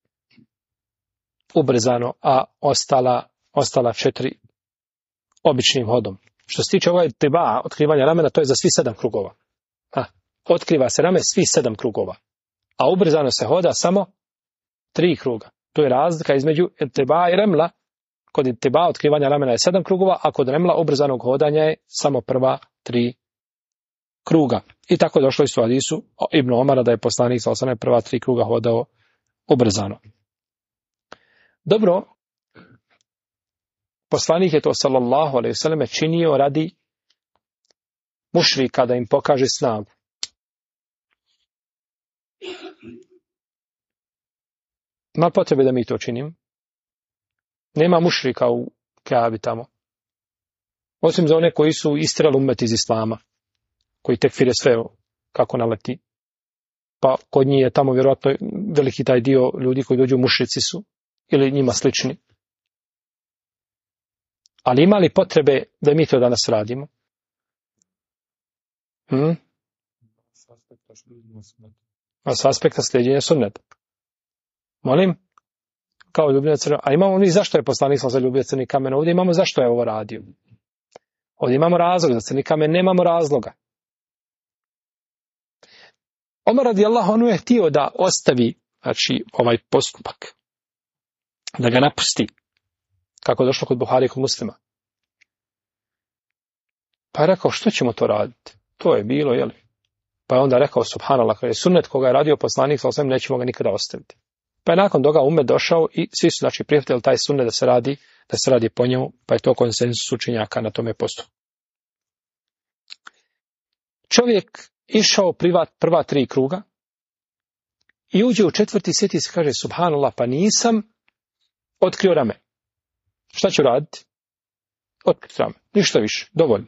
ubrzano, a ostala 4 običnim hodom. Što se tiče tiba, otkrivanja ramena, to je za svi 7 krugova. Otkriva se rame svi 7 krugova. A ubrzano se hoda samo 3 kruga. To je razlika između tiba i remla. Kod tiba otkrivanja ramena je 7 krugova, a kod remla ubrzanog hodanja je samo prva 3 kruga. I tako je došlo isto u hadisu Ibn Omara da je poslanik sa prva 3 kruga hodao ubrzano. Dobro, poslanik je to sallallahu alejhi ve selleme činio radi mušrika da im pokaže snagu. Ima potrebe da mi to činim. Nema mušrika u Kaabi tamo. Osim za one koji su istirali umet iz islama, koji tekfire sve kako naleti. Pa kod njih je tamo vjerojatno veliki taj dio ljudi koji dođu mušrici su ili njima slični. Ali ima li potrebe da mi to danas radimo? A s aspekta sljeđenja sunneta. Molim? Kao ljubljena crna. A imamo mi zašto je poslanik za ljubio crni kamen? Ovdje imamo zašto je ovo radio. Ovdje imamo razlog za crni kamen, nemamo razloga. Omar radijallahu anhu je htio da ostavi ovaj postupak. Da ga napusti. Kako je došlo kod Buhari i kod Muslima. Pa je rekao, što ćemo to raditi? To je bilo, jeli? Pa je onda rekao, subhanallah, kada je sunnet koga je radio poslanik, sa nećemo ga nikada ostaviti. Pa je nakon toga umet došao i svi su prihvatili taj sunnet da se radi po njemu, pa je to konsenzus učenjaka na tome postupku. Čovjek išao prva 3 kruga i uđe u 4. sjeti se, kaže, subhanallah, pa nisam otkrio rame. Šta ću raditi? Otkriti rame. Ništa više. Dovoljno.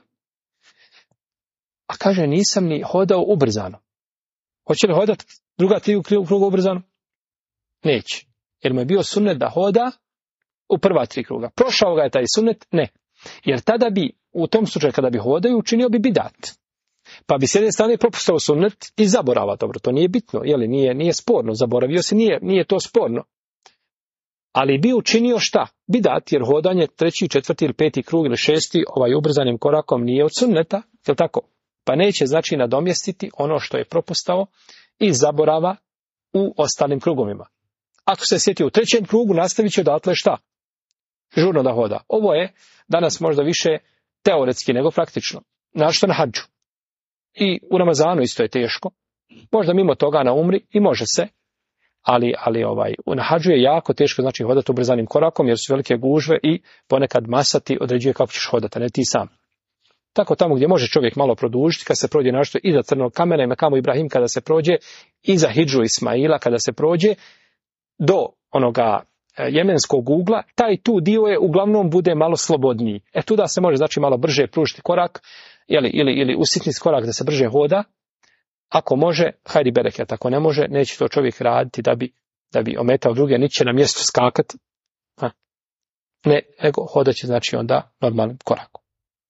A kaže, nisam ni hodao ubrzano. Hoće li hodati druga 3 kruga ubrzano? Neće. Jer mu je bio sunnet da hoda u prva 3 kruga. Prošao ga je taj sunnet? Ne. Jer tada bi, u tom slučaju kada bi hodao, učinio bi bidat. Pa bi s jedne strane propustao sunnet i zaborava. Dobro, to nije bitno. Jeli, nije sporno. Zaboravio se, nije to sporno. Ali bi učinio šta? Bidat, jer hodanje 3., 4. ili 5. krug ili 6. ubrzanim korakom nije od sunneta, je li tako? Pa neće znači nadomjestiti ono što je propustao i zaborava u ostalim krugovima. Ako se sjeti u 3. krugu, nastavit će odatle šta? Žurno da hoda. Ovo je danas možda više teoretski nego praktično. Našto na hadžu. I u Ramazanu isto je teško. Možda mimo toga na umri i može se. Ali na hadžu je jako teško znači hodati ubrzanim korakom jer su velike gužve i ponekad masa ti određuje kako ćeš hodati, a ne ti sam. Tako tamo gdje može čovjek malo produžiti, kad se prođe nešto iza crnog kamena i Mekamu Ibrahim kada se prođe, iza Hidžu Ismaila kada se prođe, do onoga jemenskog ugla, taj tu dio je uglavnom bude malo slobodniji. Tu da se može znači malo brže pružiti korak, ili usitniti korak da se brže hoda. Ako može, hajdi bereket, ako ne može, neće to čovjek raditi da bi ometao druge, niti će na mjestu skakati. Ne, nego hodat će znači onda normalnim korakom.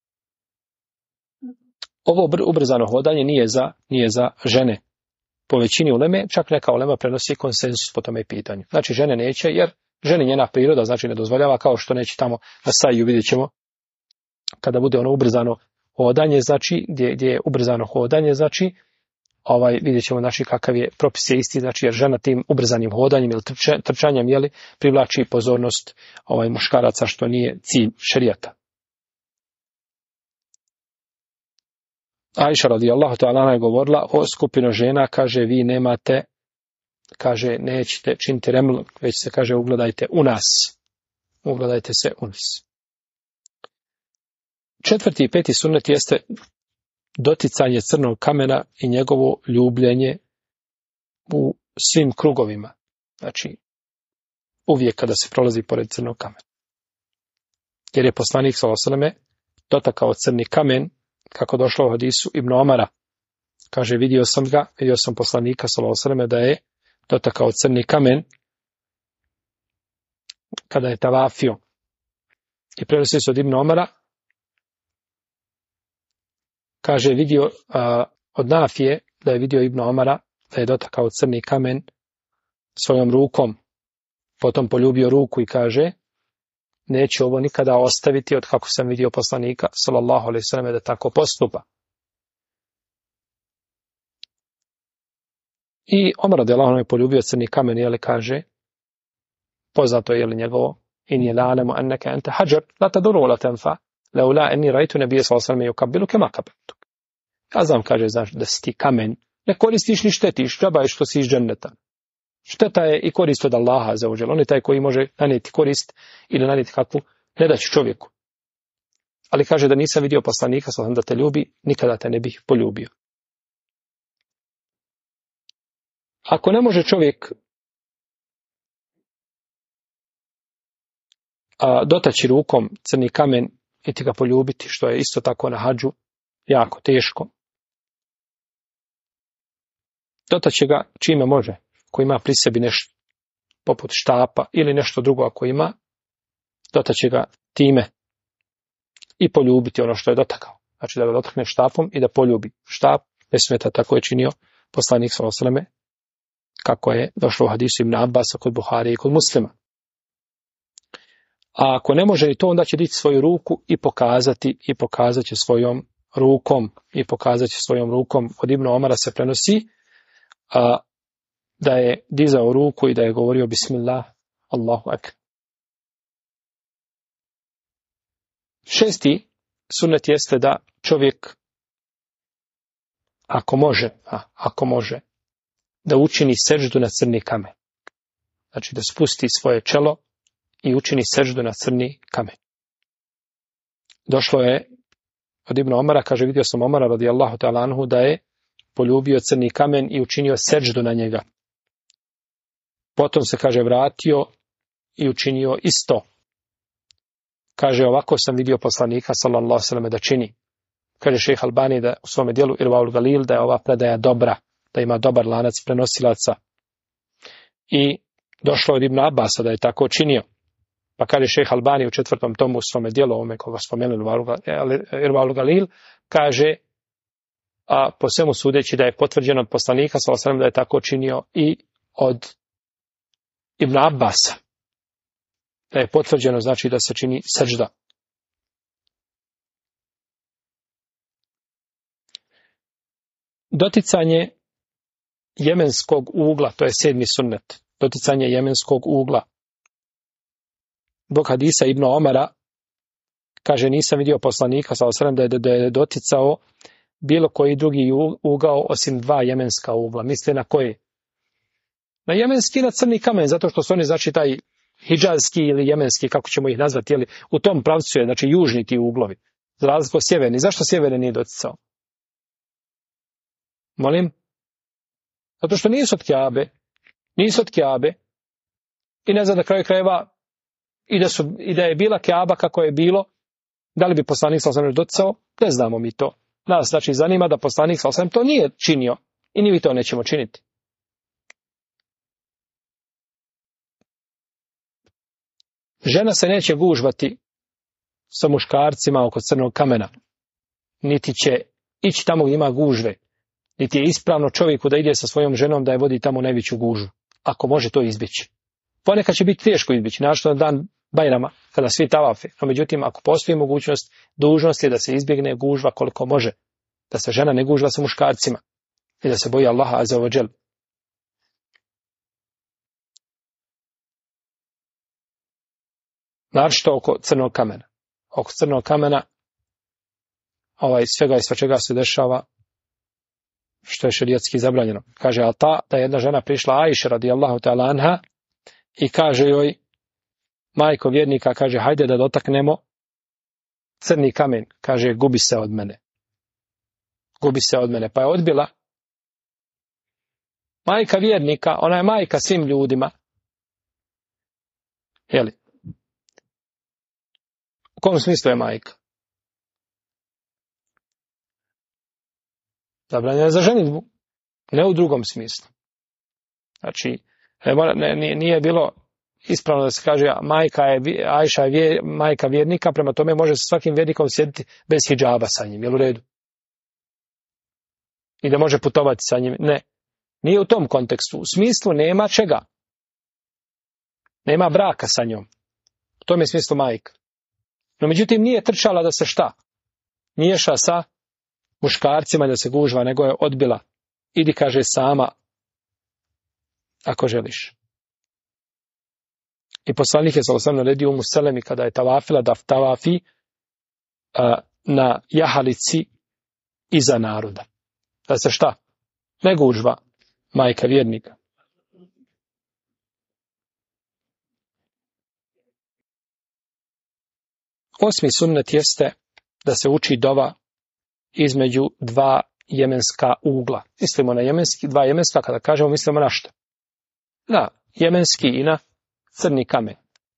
Ovo ubrzano hodanje nije za žene. Po većini uleme, čak neka ulema prenosi konsenzus po tome pitanju. Znači žene neće, jer ženi njena priroda znači ne dozvoljava, kao što neće tamo na Sajju, vidjet ćemo kada bude ono ubrzano hodanje, znači gdje je ubrzano hodanje, znači vidjet ćemo znači kakav je propis je isti, znači jer žena tim ubrzanim hodanjem ili trčanjem privlači pozornost muškaraca, što nije cilj šerijata. Ajša radijallahu ta'ala je govorila o skupinu žena, kaže vi nemate, kaže nećete činiti reml, već se kaže ugledajte u nas. Ugledajte se u nas. 4. i 5. sunnet jeste doticanje crnog kamena i njegovo ljubljenje u svim krugovima. Znači, uvijek kada se prolazi pored crnog kamena. Jer je poslanik s.a.v. dotakao crni kamen, kako došlo u hadisu Ibn Omara. Kaže, vidio sam poslanika s.a.v. da je dotakao crni kamen kada je tavafio. I prenosi se od Ibn Omara, kaže, vidio od Nafije da je vidio Ibn Omara da je dotakao crni kamen svojom rukom, potom poljubio ruku i kaže, neću ovo nikada ostaviti od kako sam vidio poslanika sallallahu alejhi ve selleme da tako postupa. I Omar radijallahu anhu je poljubio crni kamen, kaže, poznato je njegovo, inni la'alamu annaka anta hajar la tadur wa la tanfa laula anni ra'aytu nabiyya sallallahu alejhi ve sellem yuqabbilu kama qabbaltu. Ja znam, kaže, da si ti kamen, ne koristiš ni štetiš, džaba je što si iz dženneta. Šteta je i korist od Allaha azza wa dželle. On je taj koji može nanijeti korist ili nanijeti kakvu nedaću čovjeku. Ali kaže da nisam vidio poslanika da te ljubi, nikada te ne bih poljubio. Ako ne može čovjek dotaći rukom crni kamen i ti ga poljubiti, što je isto tako na hadžu jako teško, dotaći ga čime može, ko ima pri sebi nešto poput štapa ili nešto drugo ako ima, dotaći ga time i poljubiti ono što je dotakao. Znači da ga dotakne štapom i da poljubi štap, ne smeta, tako je činio poslanik s.a.v. kako je došlo u hadisu Ibn Abbasa kod Buhari i kod Muslima. A ako ne može ni to, onda će dići svoju ruku i pokazat će svojom rukom. Od Ibn Omara se prenosi da je dizao ruku i da je govorio Bismillah, Allahu akbar. 6. sunnet jeste da čovjek ako može da učini seždu na crni kamen. Znači da spusti svoje čelo i učini seždu na crni kamen. Došlo je od Ibn Omara, kaže, vidio sam Omara radijallahu ta'ala anhu da je poljubio crni kamen i učinio seždu na njega. Potom se, kaže, vratio i učinio isto. Kaže, ovako sam vidio poslanika sallallahu alejhi ve selleme da čini. Kaže šejh Albani da u svome djelu Irvaul Galil da je ova predaja dobra, da ima dobar lanac prenosilaca. I došlo od Ibn Abasa da je tako činio. Pa kaže šejh Albani u 4. tomu u svome djelu, ovome koga spomenuli Irvaul Galil, kaže, a po svemu sudeći da je potvrđeno od poslanika sallallahu alejhi ve sellem da je tako činio i od Ibn Abbasa. Da je potvrđeno, znači da se čini sežda. Doticanje jemenskog ugla, to je 7. sunnet. Doticanje jemenskog ugla. Zbog hadisa Ibn Omara, kaže, nisam vidio poslanika sallallahu alejhi ve sellem da je doticao bilo koji drugi ugao osim 2 jemenska ugla. Misle na koje? Na jemenski, na crni kamen, zato što su oni, znači, taj hidžazski ili jemenski, kako ćemo ih nazvati, u tom pravcu je, znači, južni ti uglovi. Za razliku od sjeverni. Zašto sjeverni nije doticao? Molim? Zato što nisu od Kjabe. i ne zna na kraju krajeva i da je bila Keaba kako je bilo, da li bi poslanik sallallahu alejhi ve sellem doticao, ne znamo mi to. Nas znači zanima da poslanik sallallahu alejhi ve sellem to nije činio i ni mi to nećemo činiti. Žena se neće gužvati sa muškarcima oko crnog kamena, niti će ići tamo gdje ima gužve, niti je ispravno čovjeku da ide sa svojom ženom da je vodi tamo najveću gužvu, ako može to izbjeći. Ponekad će biti teško izbjeći, našto na dan Bajrama, kada svi tavafe. No međutim, ako postoji mogućnost, dužnost je da se izbjegne gužva koliko može, da se žena ne gužva sa muškarcima i da se boji Allaha azza wa džel. Naročito oko crnog kamena. Oko crnog kamena svega i svačega se dešava što je šerijatski zabranjeno. Kaže Alta da je jedna žena prišla Ajši radijallahu ta'ala anha i kaže joj, majko vjernika, kaže, hajde da dotaknemo crni kamen. Kaže, gubi se od mene. Gubi se od mene. Pa je odbila. Majka vjernika, ona je majka svim ljudima. Jeli? U kom smislu je majka? Zabranjena je za ženidbu. Ne u drugom smislu. Znači, nije bilo ispravno da se kaže Ajša je majka vjernika, prema tome može sa svakim vjernikom sjediti bez hidžaba sa njim, jel u redu? I da može putovati sa njim. Ne. Nije u tom kontekstu. U smislu nema čega. Nema braka sa njom. U tom je smislu majka. No međutim nije trčala da se šta? Miješa sa muškarcima da se gužva, nego je odbila. Idi, kaže, sama ako želiš. I poslanik je sallallahu alejhi ve sellem naredio Umu Selemi kada je tavafila da tavafi na jahalici iza naroda. Da se šta? Ne gužva majka vjernika. Osmi sunnet jeste da se uči dova između dva jemenska ugla. Mislimo na dva jemenska, kada kažemo mislimo na što? Na jemenski i na crni kamen.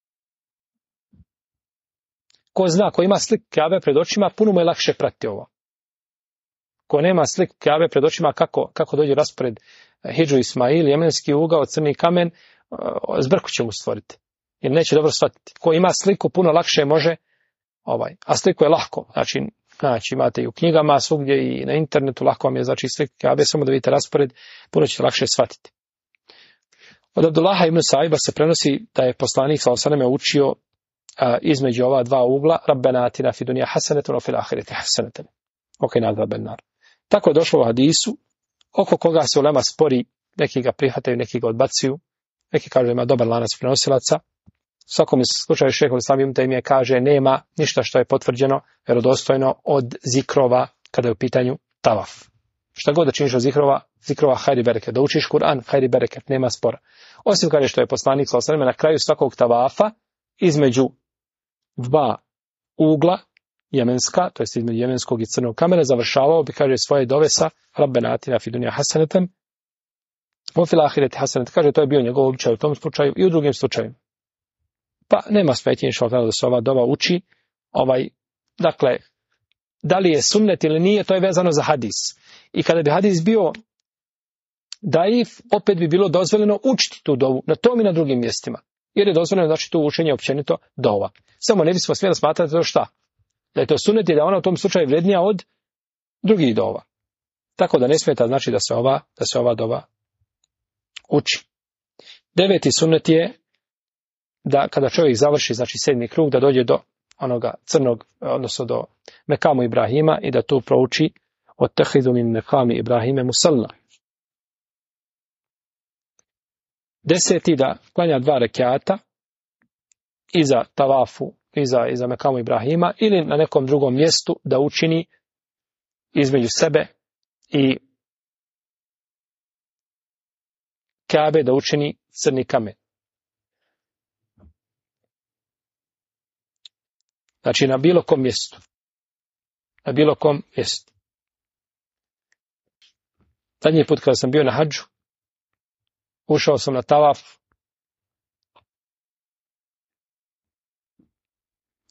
Ko zna, ko ima slik Kjabe pred očima, puno mu je lakše pratiti ovo. Ko nema slik Kjabe pred očima, kako dođe raspored Hidžu Ismail, jemenski ugao, crni kamen, zbrku će mu stvoriti. Jer neće dobro shvatiti. Ko ima sliku, puno lakše može, a sliku je lahko. Znači imate i u knjigama, svugdje i na internetu, lahko vam je znači slik Kjabe, samo da vidite raspored, puno ćete lakše shvatiti. Od Abdullaha ibn Saiba se prenosi da je poslanik sallallahu alejhi ve sellem učio između ova dva ugla Rabbena atina fid dunya hasanatan wa fil ahireti hasanatan wa qina adhaban nar. Tako je došlo u hadisu oko koga se ulema spori, neki ga prihvataju, neki ga odbacuju, neki kažu ima dobar lanac prenosilaca. U svakom slučaju šejh Islam ibn Tejmije kaže nema ništa što je potvrđeno vjerodostojno od zikrova kada je u pitanju tavaf. Šta god da činiš od zikrova hajri bereket, da učiš Kur'an, hajri bereket, nema spora. Osim kaže što je poslanik sallallahu alejhi ve sellem na kraju svakog tavafa između dva ugla jemenska, to jest između jemenskog i crnog kamena, završavao bi, kaže, svoje dove sa Rabbena atina fid dunya hasanatan wa fil ahireti hasanatan. Kaže, to je bio njegov običaj u tom slučaju i u drugim slučajevima. Pa nema smetnje da se ova dova uči. Dakle, da li je sunnet ili nije, to je vezano za hadis. I kada bi hadis bio daif, opet bi bilo dozvoljeno učiti tu dovu na tom i na drugim mjestima. Jer je dozvoljeno, znači, tu učenje općenito dova. Samo ne bismo smjeli smatrati to šta? Da je to sunnet i da ona u tom slučaju vrednija od drugih dova. Tako da ne smeta, znači, da se ova dova uči. 9. sunnet je da kada čovjek završi, znači, 7. krug, da dođe do onoga crnog, odnosno do Mekamu Ibrahima i da tu prouči ottahidu min mekami Ibrahime musalla. 10. da klanja 2 rekata iza tavafu, iza Mekamu Ibrahima ili na nekom drugom mjestu da učini između sebe i Kabe da učini crni kamen. Znači na bilo kom mjestu. Na bilo kom mjestu. Zadnji put kada sam bio na hadžu, ušao sam na tavaf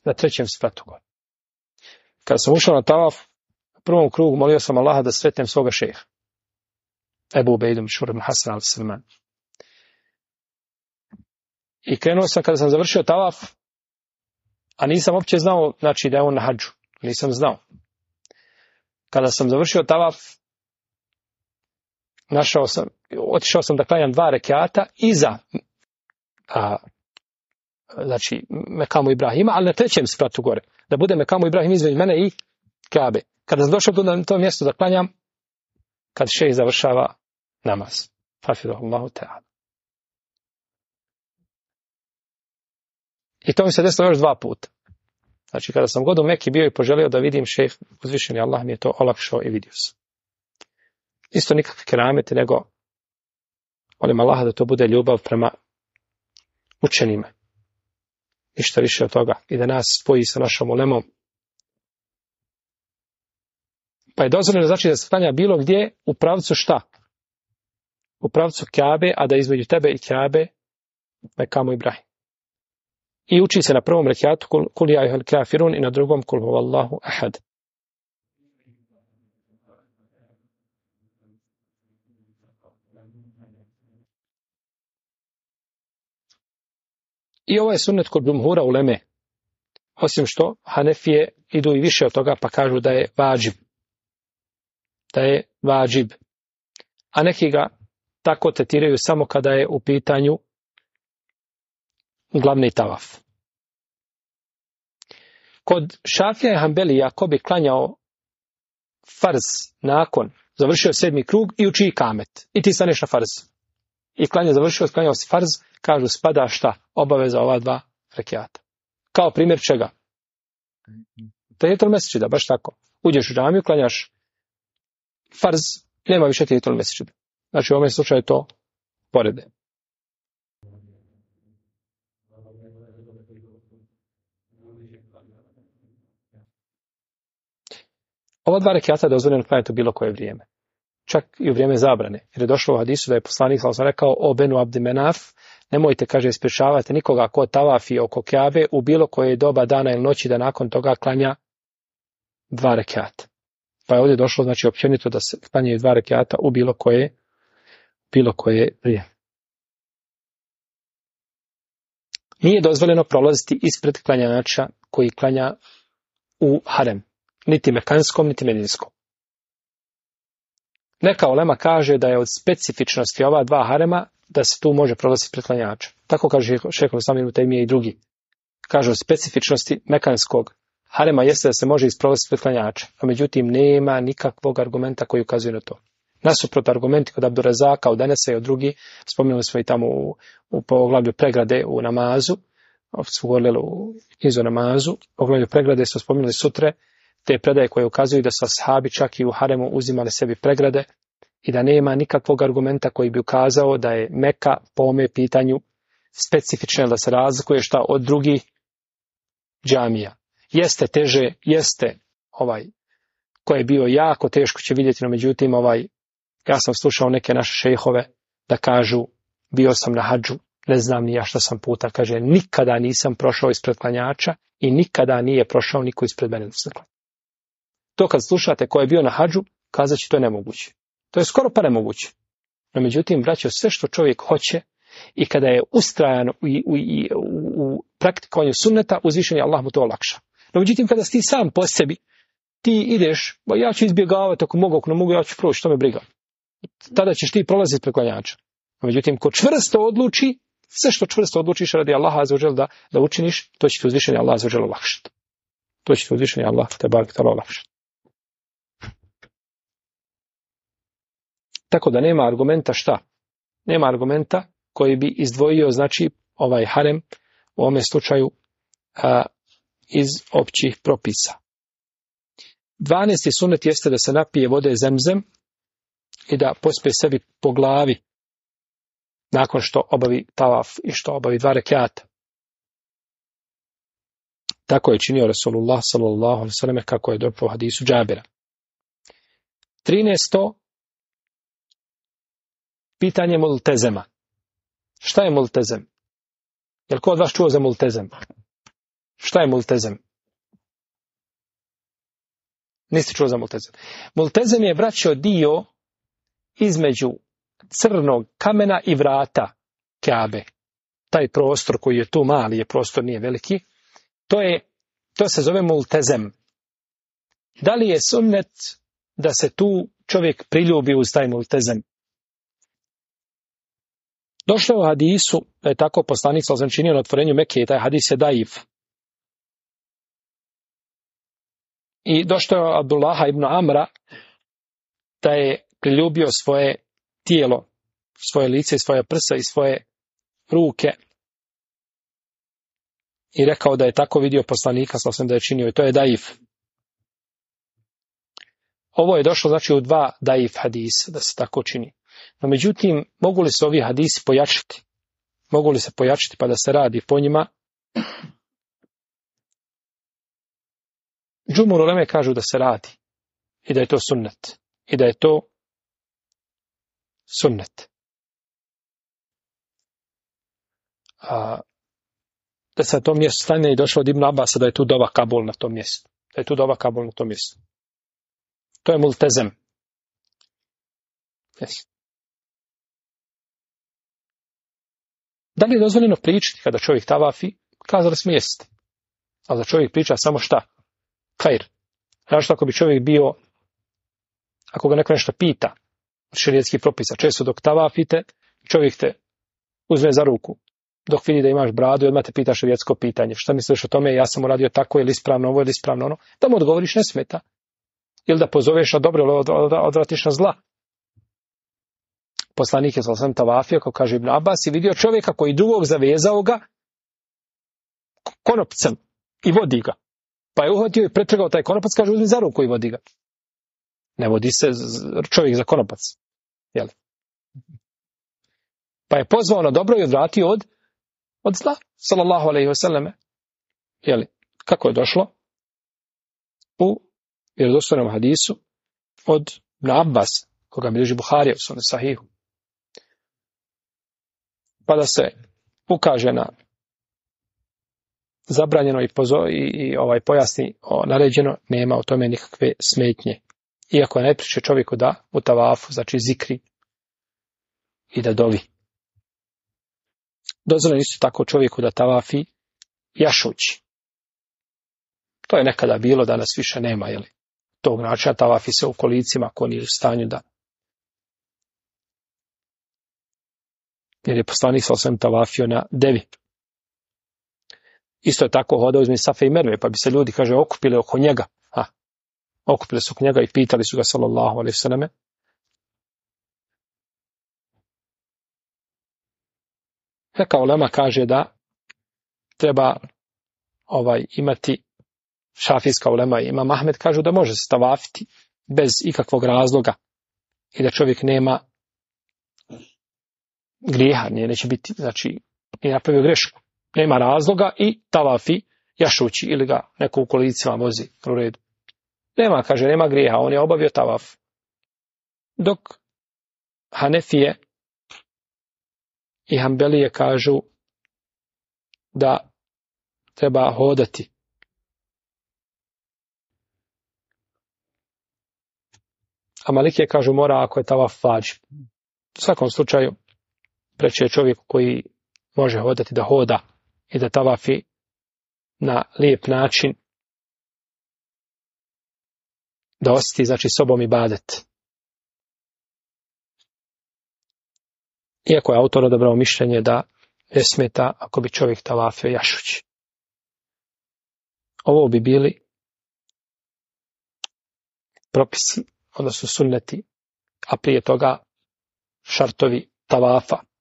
na 3. spratu gore. Kada sam ušao na tavaf, u prvom krugu molio sam Allaha da sretnem svoga šeha. Ebu Ubejdom, Šurim, Hasan al-Salman. I krenuo sam kada sam završio tavaf, a nisam uopće znao, znači da je on na hadžu. Nisam znao. Kada sam završio tavaf, otišao sam da klanjam 2 rekata iza znači Mekamu Ibrahima, ali na 3. spratu gore. Da bude Mekamu Ibrahim između mene i Kabe. Kada sam došao na to mjesto da klanjam, kad šejh završava namaz. Hafidahullahu ta'ala. I to mi se desilo još 2 puta. Znači, kada sam god u Meki bio i poželio da vidim šejh, uzvišeni Allah mi je to olakšao i vidio sam. Isto nikakve keramete, nego molim Allaha da to bude ljubav prema učenima. Ništa više od toga. I da nas spoji sa našom ulemom. Pa je dozvoljeno znači da se klanja bilo gdje u pravcu šta? U pravcu Kabe, a da između tebe i Kabe Mekamu Ibrahim. I uči se na prvom rekiatu kul ja ejuhel kafirun i na drugom kul huvallahu ahad. I ovo je sunnet kod džumhura uleme. Osim što Hanefije idu i više od toga pa kažu da je vađib. Da je vađib. A neki ga tako tretiraju samo kada je u pitanju glavni tavaf. Kod Šafija i Hanbelija ko bi klanjao farz nakon, završio 7. krug i uči kamet. I ti staneš na farz. I klanjao si farz, kažu spada šta? Obaveza ova 2 rekiata. Kao primjer čega? Tahijetul mesdžida, baš tako. Uđeš u džamiju, klanjaš farz, nema više tahijetul mesdžida. Znači u ovom slučaju to porede. Ova 2 rekiata je dozvoljeno klanjati u bilo koje vrijeme. Čak i u vrijeme zabrane. Jer je došlo u hadisu da je poslanik sallallahu alejhi ve sellem rekao o Benu Abdi Menaf, nemojte, kaže, sprječavati nikoga ko tavafi oko Kabe u bilo koje doba dana ili noći da nakon toga klanja 2 rekiata. Pa je ovdje došlo, znači, općenito da se klanjaju 2 rekiata u bilo koje vrijeme. Nije dozvoljeno prolaziti ispred klanjača koji klanja u harem. Niti mekanskom, niti medinskom. Neka ulema kaže da je od specifičnosti ova 2 harema da se tu može prolaziti pred klanjača. Tako kaže šejh Islam ibn Tejmije i drugi. Kažu od specifičnosti mekanskog harema jeste da se može isprolaziti pred klanjača. A međutim nema nikakvog argumenta koji ukazuje na to. Nasuprot argumenti kod Abdurazaka, od Enesa i od drugi, spomenuli smo i tamo u poglavlju pregrade u namazu, su govorili u knjizi o namazu, u poglavlju pregrade su spomenuli sutre, te predaje koje ukazuju da su ashabi čak i u haremu uzimali sebi pregrade i da nema nikakvog argumenta koji bi ukazao da je Meka po ovome pitanju specifično da se razlikuje šta od drugih džamija. Jeste teže, jeste koje je bio jako teško će vidjeti, no međutim ja sam slušao neke naše šejhove da kažu bio sam na hadžu, ne znam ni ja šta sam puta, kaže nikada nisam prošao ispred klanjača i nikada nije prošao niko ispred mene. To kad slušate ko je bio na hadžu, kazat će to je nemoguće. To je skoro pa nemoguće. No međutim, braćo, sve što čovjek hoće i kada je ustrajan u praktikovanju sunneta, uzvišeni Allah mu to olakša. No međutim, kada si ti sam po sebi, ti ideš, ja ću izbjegavati ako mogu, ako ne mogu, ja ću proći, što me briga. Tada ćeš ti prolaziti preko klanjača. No međutim, ko čvrsto odluči, sve što čvrsto odlučiš radi Allaha azza wa džel da učiniš, to će ti uzvišeni Allah azza wa džel olakšati. To će ti uzvišeni Allah te barek ta'ala olakšati. Tako da nema argumenta šta? Nema argumenta koji bi izdvojio, znači, ovaj harem u ovome slučaju iz općih propisa. 12. sunnet jeste da se napije vode zemzem i da pospe sebi po glavi nakon što obavi tavaf i što obavi 2 rekjata. Tako je činio Rasulullah sallallahu alejhi ve selleme kako je došlo u hadisu Džabira. 13. Pitanje multezema. Šta je multezem? Jel ko od vas čuo za multezem? Šta je multezem? Niste čuo za multezem. Multezem je, braćo, dio između crnog kamena i vrata Kabe. Taj prostor koji je tu mali, je prostor nije veliki, to se zove multezem. Da li je sunnet da se tu čovjek priljubi uz taj multezem? Došlo u hadisu da je tako poslanik sallallahu alejhi ve sellem činio na otvorenju Mekke i taj hadis je daif. I došlo je Abdullaha ibn Amra da je priljubio svoje tijelo, svoje lice, svoje prsa i svoje ruke i rekao da je tako vidio poslanika sallallahu alejhi ve sellem da je činio i to je daif. Ovo je došlo znači u 2 daif hadisa da se tako čini. No međutim, mogu li se ovi hadisi pojačati? Mogu li se pojačati pa da se radi po njima? Džumhur uleme kažu da se radi i da je to sunnet. I da je to sunnet. Da se na tom mjestu stane i došlo od Ibn Abasa da je tu dova Kabul na tom mjestu. Da je tu dova Kabul na tom mjestu. To je multezem. Yes. Da li je dozvoljeno pričati kada čovjek tavafi? Kazali smo jeste. Ali da čovjek priča samo šta? Khair. Znači ako bi čovjek bio, ako ga neko nešto pita, od šerijetskih propisa, često dok tavafite, čovjek te uzme za ruku, dok vidi da imaš bradu i odmah te pita šerijetsko pitanje. Šta misliš o tome? Ja sam uradio tako, je li ispravno ovo, je li ispravno ono? Da mu odgovoriš ne smeta. Ili da pozoveš na dobro, ili odvratiš na zla. Poslanik je sallallahu alejhi ve sellem tavafio, kao kaže Ibn Abbas, i vidio čovjeka koji drugog zavezao ga konopcem i vodi ga. Pa je uhvatio i pretrgao taj konopac, kaže uzmi za ruku i vodi ga. Ne vodi se čovjek za konopac. Jel? Pa je pozvao na dobro i odvratio od zla. Sallallahu alejhi ve selleme. Jel? Kako je došlo? U vjerodostojnom hadisu od Ibn Abbas, koga bilježi Buharija u svom sahihu. Pa da se ukaže na zabranjeno i pojasni naređeno, nema u tome nikakve smetnje. Iako je najpriče čovjeku da u tavafu, znači zikri i da dovi. Dozvoljeno isto tako čovjeku da tavafi jašući. To je nekada bilo, danas više nema, jeli? Tog načina tavafi se u kolicima ako nije u stanju da. Jer je poslanik sallallahu alejhi ve sellem tavafio na devi. Isto je tako hodao između Safe i Merve, pa bi se ljudi, kaže, okupili oko njega. Okupili su oko njega i pitali su ga, sallallahu alejhi ve selleme. Neka ulema kaže da treba imati, šafijska ulema i Imam Ahmed kažu da može se tavafiti bez ikakvog razloga i da čovjek nema grijeha, neće biti, znači, i napravio grešku. Nema razloga i tavafi jašući ili ga neko u kolicima vozi u redu. Nema, kaže, nema grijeha, on je obavio tavaf. Dok Hanefije i Hanbelije kažu da treba hodati. A Malikije kažu mora ako je tavaf vađib. U svakom slučaju preče je čovjek koji može hodati da hoda i da tavafi na lijep način, da osjeti znači sobom ibadet. Iako je autor odabrao mišljenje da ne smeta ako bi čovjek tavafio jašući. Ovo bi bili propisi, odnosno sunneti, a prije toga šartovi tavafa.